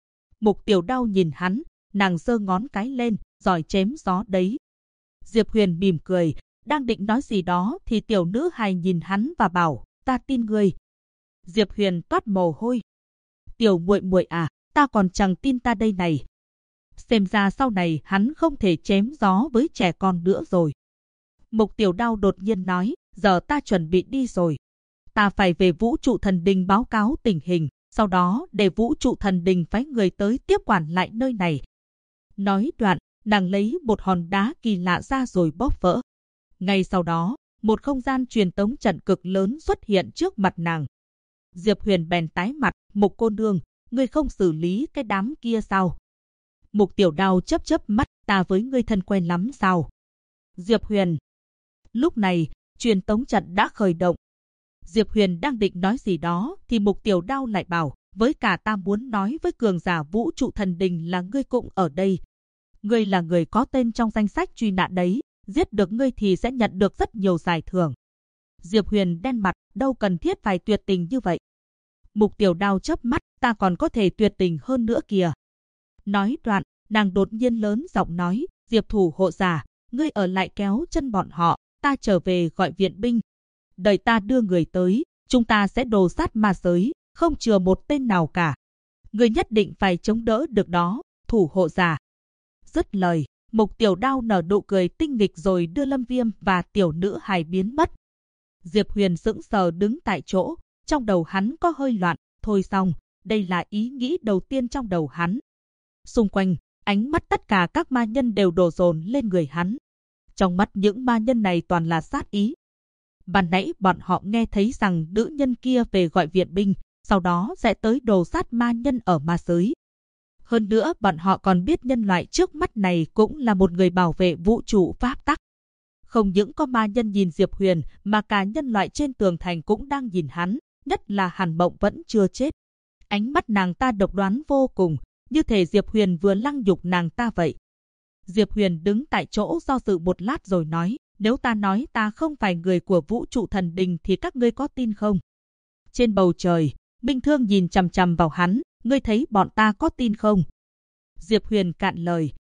Mục Tiểu Đao nhìn hắn, nàng giơ ngón cái lên, giỏi chém gió đấy. Diệp Huyền mỉm cười, đang định nói gì đó thì Tiểu Nữ Hài nhìn hắn và bảo, ta tin ngươi. Diệp Huyền toát mồ hôi. Tiểu muội muội à, ta còn chẳng tin ta đây này. Xem ra sau này hắn không thể chém gió với trẻ con nữa rồi. Mục Tiểu Đao đột nhiên nói, giờ ta chuẩn bị đi rồi. Ta phải về Vũ Trụ Thần Đình báo cáo tình hình, sau đó để Vũ Trụ Thần Đình phái người tới tiếp quản lại nơi này. Nói đoạn, nàng lấy một hòn đá kỳ lạ ra rồi bóp vỡ. Ngay sau đó, một không gian truyền tống trận cực lớn xuất hiện trước mặt nàng. Diệp Huyền bèn tái mặt, Mục cô nương, ngươi không xử lý cái đám kia sao? Mục Tiểu Đao chớp chớp mắt, ta với ngươi thân quen lắm sao? Diệp Huyền. Lúc này, truyền tống trận đã khởi động. Diệp Huyền đang định nói gì đó thì Mục Tiểu Đao lại bảo, với cả ta muốn nói với cường giả Vũ Trụ Thần Đình là ngươi cũng ở đây. Ngươi là người có tên trong danh sách truy nã đấy, giết được ngươi thì sẽ nhận được rất nhiều giải thưởng. Diệp Huyền đen mặt, đâu cần thiết phải tuyệt tình như vậy. Mục Tiểu Đao chớp mắt, ta còn có thể tuyệt tình hơn nữa kìa. Nói đoạn, nàng đột nhiên lớn giọng nói, Diệp thủ hộ giả, ngươi ở lại kéo chân bọn họ, ta trở về gọi viện binh. Đợi ta đưa người tới, chúng ta sẽ đồ sát ma giới, không chừa một tên nào cả. Ngươi nhất định phải chống đỡ được đó, thủ hộ giả. Dứt lời, Mục Tiểu Đao nở nụ cười tinh nghịch rồi đưa Lâm Viêm và Tiểu Nữ Hài biến mất. Diệp Huyền sững sờ đứng tại chỗ, trong đầu hắn có hơi loạn, thôi xong, đây là ý nghĩ đầu tiên trong đầu hắn. Xung quanh, ánh mắt tất cả các ma nhân đều đổ dồn lên người hắn. Trong mắt những ma nhân này toàn là sát ý. Ban nãy bọn họ nghe thấy rằng nữ nhân kia về gọi viện binh, sau đó sẽ tới đồ sát ma nhân ở ma giới. Hơn nữa bọn họ còn biết nhân loại trước mắt này cũng là một người bảo vệ vũ trụ pháp tắc. Không những có ma nhân nhìn Diệp Huyền mà cả nhân loại trên tường thành cũng đang nhìn hắn, nhất là Hàn Mộng vẫn chưa chết. Ánh mắt nàng ta độc đoán vô cùng, như thể Diệp Huyền vừa lăng nhục nàng ta vậy. Diệp Huyền đứng tại chỗ do dự một lát rồi nói, nếu ta nói ta không phải người của Vũ Trụ Thần Đình thì các ngươi có tin không? Trên bầu trời, Minh Thương nhìn chằm chằm vào hắn, ngươi thấy bọn ta có tin không? Diệp Huyền cạn lời,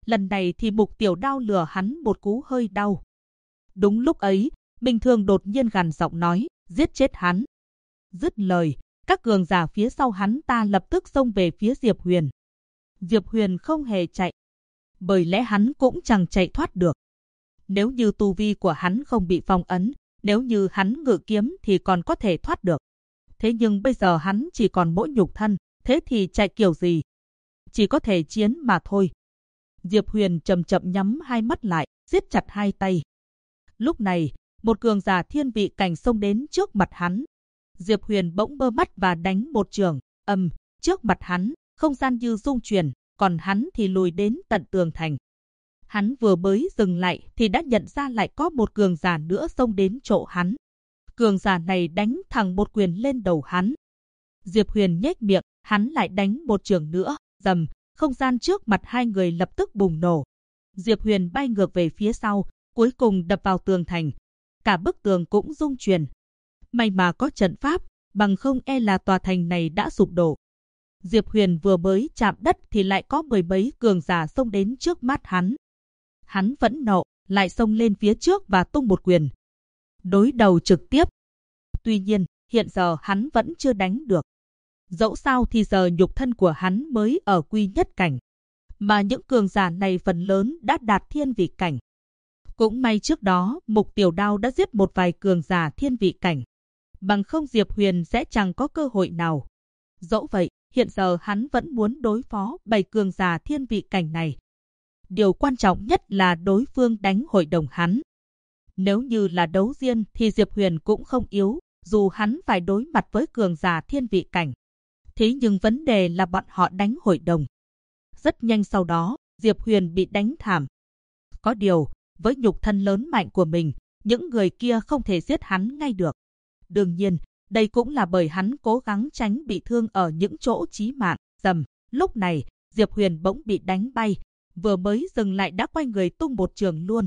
Lần này thì Mục Tiểu Đao lừa hắn một cú hơi đau. Đúng lúc ấy, Minh Thương đột nhiên gằn giọng nói, giết chết hắn. Dứt lời, các cường giả phía sau hắn ta lập tức xông về phía Diệp Huyền. Diệp Huyền không hề chạy, bởi lẽ hắn cũng chẳng chạy thoát được. Nếu như tu vi của hắn không bị phong ấn, nếu như hắn ngự kiếm thì còn có thể thoát được. Thế nhưng bây giờ hắn chỉ còn mỗi nhục thân, thế thì chạy kiểu gì? Chỉ có thể chiến mà thôi. Diệp Huyền chậm chậm nhắm hai mắt lại, siết chặt hai tay. Lúc này, một cường giả thiên vị cảnh xông đến trước mặt hắn. Diệp Huyền bỗng mơ mắt và đánh một chưởng, trước mặt hắn, không gian như rung chuyển, còn hắn thì lùi đến tận tường thành. Hắn vừa mới dừng lại thì đã nhận ra lại có một cường giả nữa xông đến chỗ hắn. Cường giả này đánh thẳng một quyền lên đầu hắn. Diệp Huyền nhếch miệng, hắn lại đánh một chưởng nữa, rầm, không gian trước mặt hai người lập tức bùng nổ. Diệp Huyền bay ngược về phía sau, cuối cùng đập vào tường thành. Cả bức tường cũng rung chuyển. May mà có trận pháp, bằng không e là tòa thành này đã sụp đổ. Diệp Huyền vừa mới chạm đất thì lại có mười mấy cường giả xông đến trước mắt hắn. Hắn phẫn nộ, lại xông lên phía trước và tung một quyền. Đối đầu trực tiếp. Tuy nhiên, hiện giờ hắn vẫn chưa đánh được. Dẫu sao thì giờ nhục thân của hắn mới ở quy nhất cảnh. Mà những cường giả này phần lớn đã đạt thiên vị cảnh. Cũng may trước đó, Mục Tiểu Đao đã giết một vài cường giả thiên vị cảnh. Bằng không Diệp Huyền sẽ chẳng có cơ hội nào. Dẫu vậy, hiện giờ hắn vẫn muốn đối phó 7 cường giả thiên vị cảnh này. Điều quan trọng nhất là đối phương đánh hội đồng hắn. Nếu như là đấu riêng thì Diệp Huyền cũng không yếu, dù hắn phải đối mặt với cường giả thiên vị cảnh. Thế nhưng vấn đề là bọn họ đánh hội đồng. Rất nhanh sau đó, Diệp Huyền bị đánh thảm. Có điều, với nhục thân lớn mạnh của mình, những người kia không thể giết hắn ngay được. Đương nhiên, đây cũng là bởi hắn cố gắng tránh bị thương ở những chỗ chí mạng. Rầm, lúc này, Diệp Huyền bỗng bị đánh bay, vừa mới dừng lại đã quay người tung một trường luôn.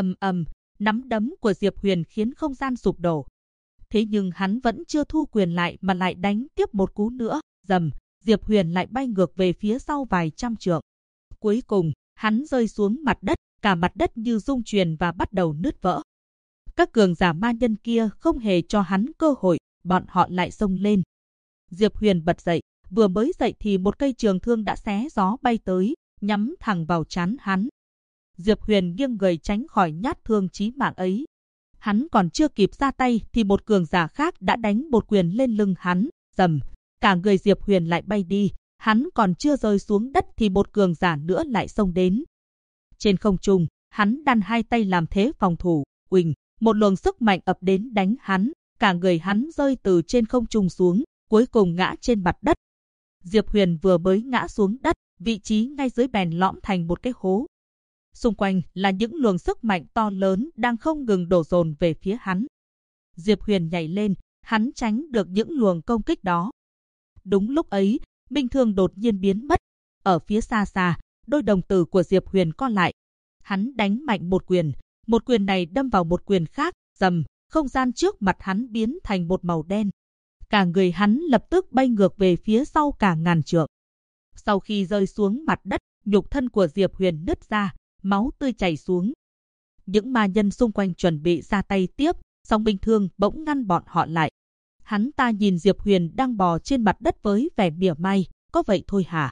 Nắm đấm của Diệp Huyền khiến không gian sụp đổ. Thế nhưng hắn vẫn chưa thu quyền lại mà lại đánh tiếp một cú nữa. Rầm, Diệp Huyền lại bay ngược về phía sau vài trăm trượng. Cuối cùng, hắn rơi xuống mặt đất, cả mặt đất như rung chuyển và bắt đầu nứt vỡ. Các cường giả ma nhân kia không hề cho hắn cơ hội, bọn họ lại xông lên. Diệp Huyền bật dậy, vừa mới dậy thì một cây trường thương đã xé gió bay tới, nhắm thẳng vào trán hắn. Diệp Huyền nghiêng người tránh khỏi nhát thương chí mạng ấy. Hắn còn chưa kịp ra tay thì một cường giả khác đã đánh một quyền lên lưng hắn. Rầm, cả người Diệp Huyền lại bay đi. Hắn còn chưa rơi xuống đất thì một cường giả nữa lại xông đến. Trên không trung, hắn đan hai tay làm thế phòng thủ. Uỳnh, một luồng sức mạnh ập đến đánh hắn. Cả người hắn rơi từ trên không trung xuống, cuối cùng ngã trên mặt đất. Diệp Huyền vừa mới ngã xuống đất, vị trí ngay dưới bèn lõm thành một cái hố. Xung quanh là những luồng sức mạnh to lớn đang không ngừng đổ dồn về phía hắn. Diệp Huyền nhảy lên, hắn tránh được những luồng công kích đó. Đúng lúc ấy, Minh Thương đột nhiên biến mất. Ở phía xa xa, đôi đồng tử của Diệp Huyền co lại. Hắn đánh mạnh một quyền này đâm vào một quyền khác, rầm, không gian trước mặt hắn biến thành một màu đen. Cả người hắn lập tức bay ngược về phía sau cả ngàn trượng. Sau khi rơi xuống mặt đất, nhục thân của Diệp Huyền nứt ra, máu tươi chảy xuống. Những ma nhân xung quanh chuẩn bị ra tay tiếp, song Minh Thương bỗng ngăn bọn họ lại. Hắn ta nhìn Diệp Huyền đang bò trên mặt đất với vẻ mỉa mai, có vậy thôi hả?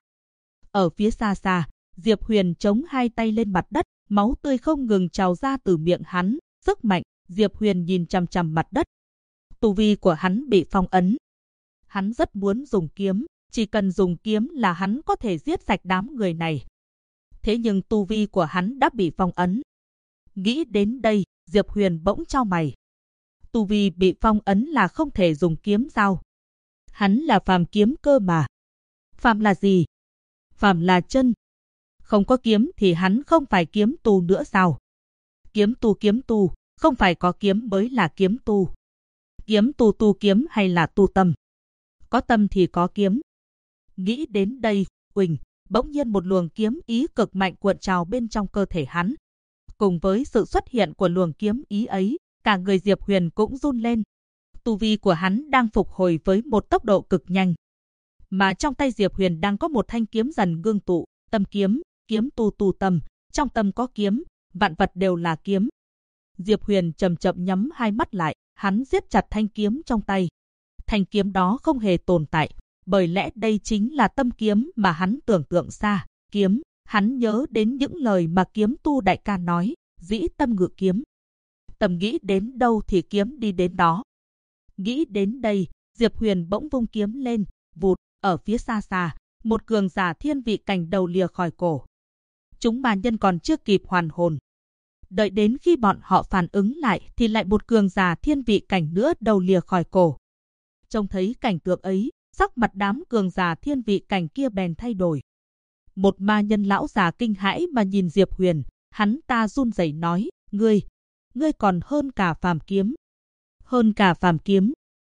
Ở phía xa xa, Diệp Huyền chống hai tay lên mặt đất, máu tươi không ngừng trào ra từ miệng hắn, sức mạnh. Diệp Huyền nhìn chằm chằm mặt đất. Tu vi của hắn bị phong ấn. Hắn rất muốn dùng kiếm, chỉ cần dùng kiếm là hắn có thể giết sạch đám người này. Thế nhưng tu vi của hắn đã bị phong ấn. Nghĩ đến đây, Diệp Huyền bỗng chau mày. Tu vi bị phong ấn là không thể dùng kiếm sao? Hắn là phàm kiếm cơ mà. Phàm là gì? Phàm là chân. Không có kiếm thì hắn không phải kiếm tu nữa sao? Kiếm tu, không phải có kiếm mới là kiếm tu. Kiếm tu kiếm hay là tu tâm? Có tâm thì có kiếm. Nghĩ đến đây, Uỳnh, bỗng nhiên một luồng kiếm ý cực mạnh cuộn trào bên trong cơ thể hắn. Cùng với sự xuất hiện của luồng kiếm ý ấy, cả người Diệp Huyền cũng run lên. Tu vi của hắn đang phục hồi với một tốc độ cực nhanh. Mà trong tay Diệp Huyền đang có một thanh kiếm dần ngưng tụ, tâm kiếm, kiếm tu tâm, trong tâm có kiếm, vạn vật đều là kiếm. Diệp Huyền chậm chậm nhắm hai mắt lại, hắn siết chặt thanh kiếm trong tay. Thanh kiếm đó không hề tồn tại, bởi lẽ đây chính là tâm kiếm mà hắn tưởng tượng xa. Kiếm, hắn nhớ đến những lời mà kiếm tu đại ca nói, dĩ tâm ngự kiếm. Tâm nghĩ đến đâu thì kiếm đi đến đó. Nghĩ đến đây, Diệp Huyền bỗng vung kiếm lên, vụt, ở phía xa xa, một cường giả thiên vị cảnh đầu lìa khỏi cổ. Chúng ma nhân còn chưa kịp hoàn hồn. Đợi đến khi bọn họ phản ứng lại thì lại một cường giả thiên vị cảnh nữa đầu lìa khỏi cổ. Trông thấy cảnh tượng ấy, sắc mặt đám cường giả thiên vị cảnh kia bèn thay đổi. Một ma nhân lão già kinh hãi mà nhìn Diệp Huyền, hắn ta run rẩy nói, ngươi còn hơn cả phàm kiếm. Hơn cả phàm kiếm.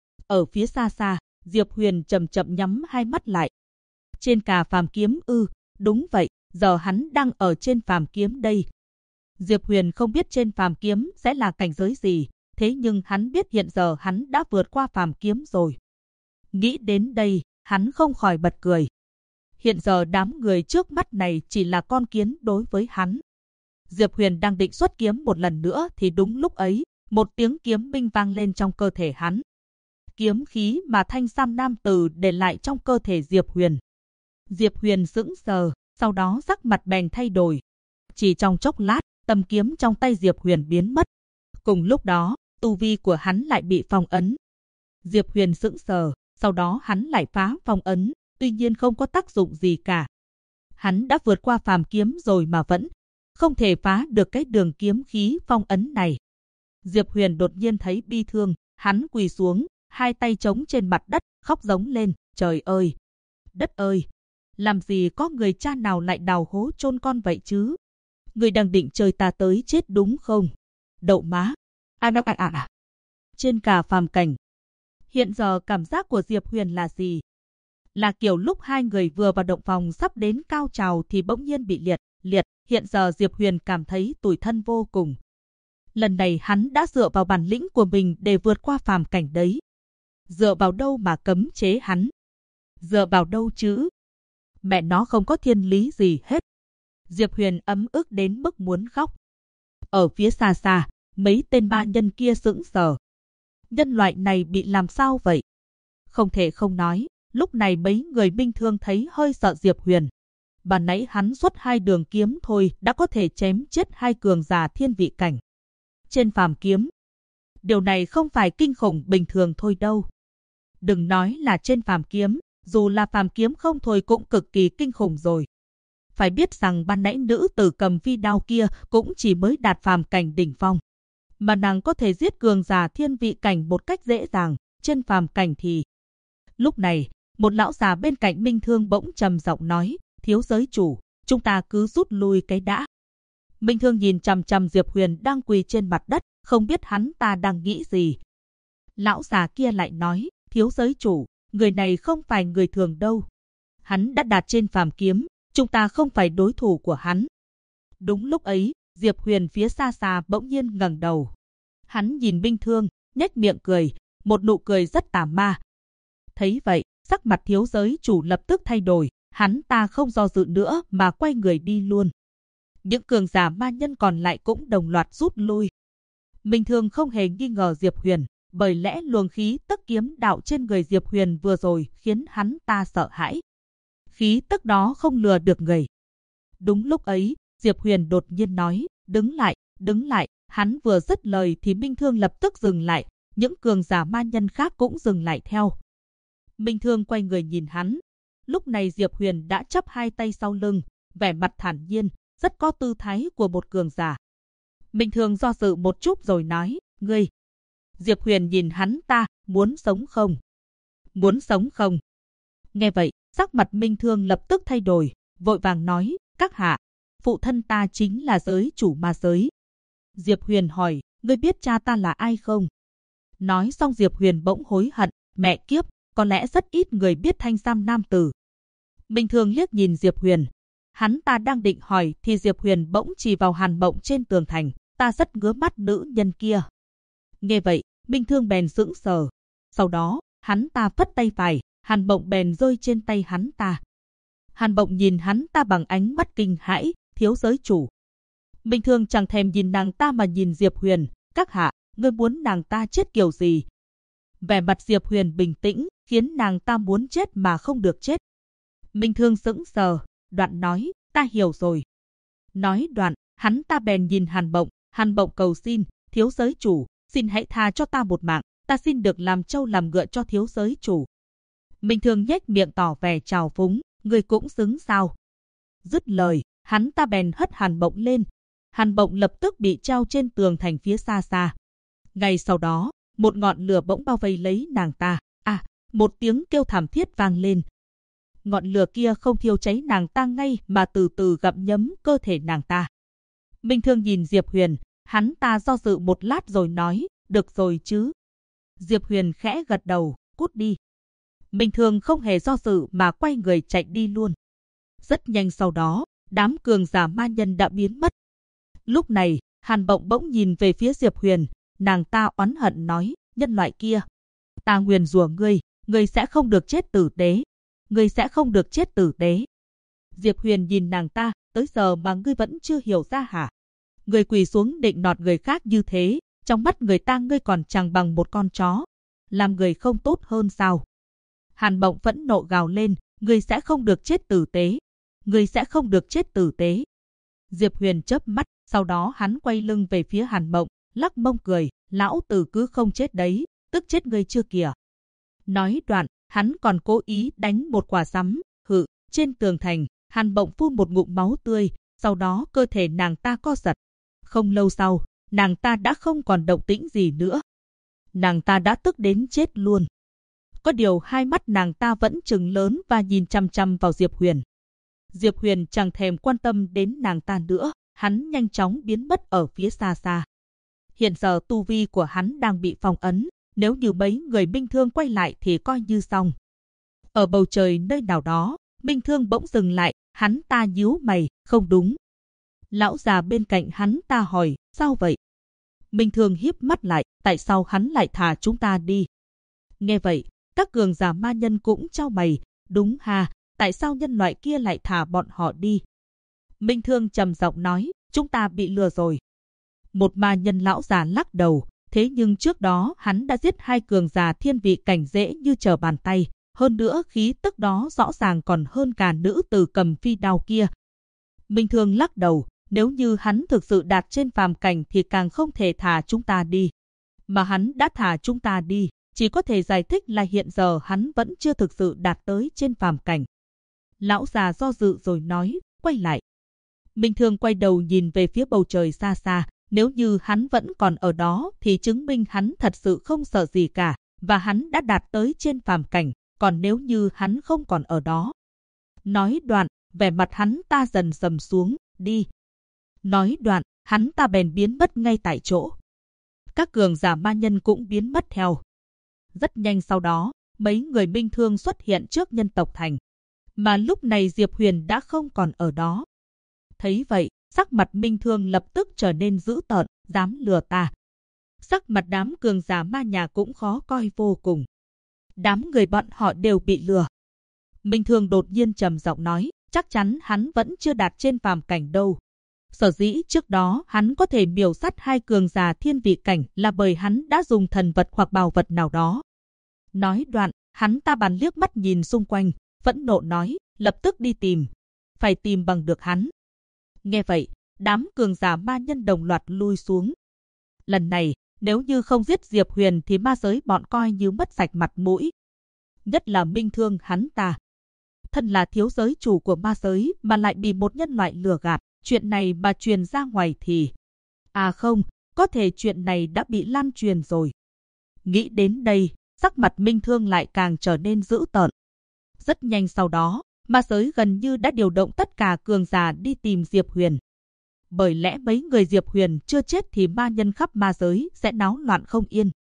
Ở phía xa xa, Diệp Huyền chậm chậm nhắm hai mắt lại. Trên cả phàm kiếm ư? Đúng vậy, giờ hắn đang ở trên phàm kiếm đây. Diệp Huyền không biết trên phàm kiếm sẽ là cảnh giới gì, thế nhưng hắn biết hiện giờ hắn đã vượt qua phàm kiếm rồi. Nghĩ đến đây, hắn không khỏi bật cười. Hiện giờ đám người trước mắt này chỉ là con kiến đối với hắn. Diệp Huyền đang định xuất kiếm một lần nữa thì đúng lúc ấy, một tiếng kiếm minh vang lên trong cơ thể hắn. Kiếm khí mà thanh sam nam tử để lại trong cơ thể Diệp Huyền. Diệp Huyền sững sờ, sau đó sắc mặt bèn thay đổi. Chỉ trong chốc lát, tầm kiếm trong tay Diệp Huyền biến mất. Cùng lúc đó, tu vi của hắn lại bị phong ấn. Diệp Huyền sững sờ, sau đó hắn lại phá phong ấn, tuy nhiên không có tác dụng gì cả. Hắn đã vượt qua phàm kiếm rồi mà vẫn không thể phá được cái đường kiếm khí phong ấn này. Diệp Huyền đột nhiên thấy bi thương, hắn quỳ xuống, hai tay chống trên mặt đất, khóc giống lên, trời ơi! Đất ơi! Làm gì có người cha nào lại đào hố chôn con vậy chứ? Người đang định chơi ta tới chết đúng không? Đậu má! Trên cả phàm cảnh. Hiện giờ cảm giác của Diệp Huyền là gì? Là kiểu lúc hai người vừa vào động phòng sắp đến cao trào thì bỗng nhiên bị liệt. Hiện giờ Diệp Huyền cảm thấy tủi thân vô cùng. Lần này hắn đã dựa vào bản lĩnh của mình để vượt qua phàm cảnh đấy. Dựa vào đâu mà cấm chế hắn? Dựa vào đâu chứ? Mẹ nó không có thiên lý gì hết. Diệp Huyền ấm ức đến mức muốn khóc. Ở phía xa xa, mấy tên ma nhân kia sững sờ. Nhân loại này bị làm sao vậy? Không thể không nói, lúc này mấy người bình thường thấy hơi sợ Diệp Huyền. Ban nãy hắn xuất hai đường kiếm thôi đã có thể chém chết hai cường giả thiên vị cảnh. Trên phàm kiếm. Điều này không phải kinh khủng bình thường thôi đâu. Đừng nói là trên phàm kiếm, dù là phàm kiếm không thôi cũng cực kỳ kinh khủng rồi. Phải biết rằng ban nãy nữ tử cầm phi đao kia cũng chỉ mới đạt phàm cảnh đỉnh phong. Mà nàng có thể giết cường giả thiên vị cảnh một cách dễ dàng, trên phàm cảnh thì... Lúc này, một lão già bên cạnh Minh Thương bỗng trầm giọng nói, thiếu giới chủ, chúng ta cứ rút lui cái đã. Minh Thương nhìn chằm chằm Diệp Huyền đang quỳ trên mặt đất, không biết hắn ta đang nghĩ gì. Lão già kia lại nói, thiếu giới chủ, người này không phải người thường đâu. Hắn đã đạt trên phàm kiếm, chúng ta không phải đối thủ của hắn. Đúng lúc ấy, Diệp Huyền phía xa xa bỗng nhiên ngẩng đầu. Hắn nhìn Minh Thương, nhếch miệng cười, một nụ cười rất tà ma. Thấy vậy, sắc mặt thiếu giới chủ lập tức thay đổi, hắn ta không do dự nữa mà quay người đi luôn. Những cường giả ma nhân còn lại cũng đồng loạt rút lui. Minh Thương không hề nghi ngờ Diệp Huyền, bởi lẽ luồng khí tức kiếm đạo trên người Diệp Huyền vừa rồi khiến hắn ta sợ hãi. Khí tức đó không lừa được người. Đúng lúc ấy, Diệp Huyền đột nhiên nói, đứng lại, hắn vừa dứt lời thì Minh Thương lập tức dừng lại, những cường giả ma nhân khác cũng dừng lại theo. Minh Thương quay người nhìn hắn. Lúc này Diệp Huyền đã chắp hai tay sau lưng, vẻ mặt thản nhiên, rất có tư thái của một cường giả. Minh Thương do dự một chút rồi nói, ngươi. Diệp Huyền nhìn hắn ta, muốn sống không? Muốn sống không? Nghe vậy, sắc mặt Minh Thương lập tức thay đổi, vội vàng nói, các hạ, phụ thân ta chính là giới chủ ma giới. Diệp Huyền hỏi, ngươi biết cha ta là ai không? Nói xong Diệp Huyền bỗng hối hận, mẹ kiếp, có lẽ rất ít người biết thanh sam nam tử. Minh Thương liếc nhìn Diệp Huyền. Hắn ta đang định hỏi thì Diệp Huyền bỗng chỉ vào Hàn Mộng trên tường thành, ta rất ngứa mắt nữ nhân kia. Nghe vậy, Minh Thương bèn sững sờ. Sau đó, hắn ta phất tay phải, Hàn Mộng bèn rơi trên tay hắn ta. Hàn Mộng nhìn hắn ta bằng ánh mắt kinh hãi, thiếu giới chủ, Minh Thương chẳng thèm nhìn nàng ta mà nhìn Diệp Huyền. Các hạ, ngươi muốn nàng ta chết kiểu gì? Vẻ mặt Diệp Huyền bình tĩnh, khiến nàng ta muốn chết mà không được chết. Minh Thương sững sờ, đoạn nói, ta hiểu rồi. Nói đoạn, hắn ta bèn nhìn Hàn Bộng. Hàn Bộng cầu xin, thiếu giới chủ, xin hãy tha cho ta một mạng, ta xin được làm trâu làm ngựa cho thiếu giới chủ. Minh Thương nhếch miệng tỏ vẻ trào phúng, ngươi cũng xứng sao? Dứt lời, hắn ta bèn hất Hàn Bộng lên. Hàn Bộng lập tức bị treo trên tường thành phía xa xa. Ngay sau đó, một ngọn lửa bỗng bao vây lấy nàng ta. Một tiếng kêu thảm thiết vang lên. Ngọn lửa kia không thiêu cháy nàng ta ngay mà từ từ gặm nhấm cơ thể nàng ta. Minh Thương nhìn Diệp Huyền, hắn ta do dự một lát rồi nói, được rồi chứ. Diệp Huyền khẽ gật đầu, cút đi. Minh Thương không hề do dự mà quay người chạy đi luôn. Rất nhanh sau đó, đám cường giả ma nhân đã biến mất. Lúc này, Hàn Bộng bỗng nhìn về phía Diệp Huyền, nàng ta oán hận nói, nhân loại kia, ta nguyền rủa ngươi, ngươi sẽ không được chết tử tế. Ngươi sẽ không được chết tử tế. Diệp Huyền nhìn nàng ta, tới giờ mà ngươi vẫn chưa hiểu ra hả? Ngươi quỳ xuống định nọt người khác như thế, trong mắt người ta ngươi còn chẳng bằng một con chó. Làm người không tốt hơn sao? Hàn Bộng phẫn nộ gào lên, ngươi sẽ không được chết tử tế. Ngươi sẽ không được chết tử tế. Diệp Huyền chớp mắt, sau đó hắn quay lưng về phía Hàn Bộng, lắc mông cười, lão tử cứ không chết đấy, tức chết ngươi chưa kìa. Nói đoạn, hắn còn cố ý đánh một quả sắm, trên tường thành, Hàn Bộng phun một ngụm máu tươi, sau đó cơ thể nàng ta co giật. Không lâu sau, nàng ta đã không còn động tĩnh gì nữa. Nàng ta đã tức đến chết luôn. Có điều hai mắt nàng ta vẫn trừng lớn và nhìn chăm chăm vào Diệp Huyền. Diệp Huyền chẳng thèm quan tâm đến nàng ta nữa, hắn nhanh chóng biến mất ở phía xa xa. Hiện giờ tu vi của hắn đang bị phong ấn, nếu như mấy người Minh Thương quay lại thì coi như xong. Ở bầu trời nơi nào đó, Minh Thương bỗng dừng lại, hắn ta nhíu mày, không đúng. Lão già bên cạnh hắn ta hỏi, sao vậy? Minh Thương híp mắt lại, tại sao hắn lại thả chúng ta đi? Nghe vậy, các cường giả ma nhân cũng chau mày, đúng ha, tại sao nhân loại kia lại thả bọn họ đi? Minh Thương trầm giọng nói, chúng ta bị lừa rồi. Một ma nhân lão già lắc đầu, thế nhưng trước đó hắn đã giết hai cường giả thiên vị cảnh dễ như trở bàn tay, hơn nữa khí tức đó rõ ràng còn hơn cả nữ tử cầm phi đao kia. Minh Thương lắc đầu, nếu như hắn thực sự đạt trên phàm cảnh thì càng không thể thả chúng ta đi. Mà hắn đã thả chúng ta đi, chỉ có thể giải thích là hiện giờ hắn vẫn chưa thực sự đạt tới trên phàm cảnh. Lão già do dự rồi nói, quay lại. Minh Thương quay đầu nhìn về phía bầu trời xa xa, nếu như hắn vẫn còn ở đó thì chứng minh hắn thật sự không sợ gì cả, và hắn đã đạt tới trên phàm cảnh, còn nếu như hắn không còn ở đó. Nói đoạn, vẻ mặt hắn ta dần sầm xuống, đi. Nói đoạn, hắn ta bèn biến mất ngay tại chỗ. Các cường giả ma nhân cũng biến mất theo. Rất nhanh sau đó, mấy người Minh Thương xuất hiện trước nhân tộc thành. Mà lúc này Diệp Huyền đã không còn ở đó. Thấy vậy, sắc mặt Minh Thương lập tức trở nên dữ tợn, dám lừa ta. Sắc mặt đám cường giả ma nhà cũng khó coi vô cùng. Đám người bọn họ đều bị lừa. Minh Thương đột nhiên trầm giọng nói, chắc chắn hắn vẫn chưa đạt trên phàm cảnh đâu. Sở dĩ trước đó hắn có thể miểu sát hai cường giả thiên vị cảnh là bởi hắn đã dùng thần vật hoặc bảo vật nào đó. Nói đoạn, hắn ta bàn liếc mắt nhìn xung quanh, phẫn nộ nói, lập tức đi tìm. Phải tìm bằng được hắn. Nghe vậy, đám cường giả ma nhân đồng loạt lui xuống. Lần này, nếu như không giết Diệp Huyền thì ma giới bọn coi như mất sạch mặt mũi. Nhất là Minh Thương hắn ta. Thân là thiếu giới chủ của ma giới mà lại bị một nhân loại lừa gạt. Chuyện này mà truyền ra ngoài thì... không, có thể chuyện này đã bị lan truyền rồi. Nghĩ đến đây, sắc mặt Minh Thương lại càng trở nên dữ tợn. Rất nhanh sau đó, ma giới gần như đã điều động tất cả cường giả đi tìm Diệp Huyền. Bởi lẽ mấy người Diệp Huyền chưa chết thì ma nhân khắp ma giới sẽ náo loạn không yên.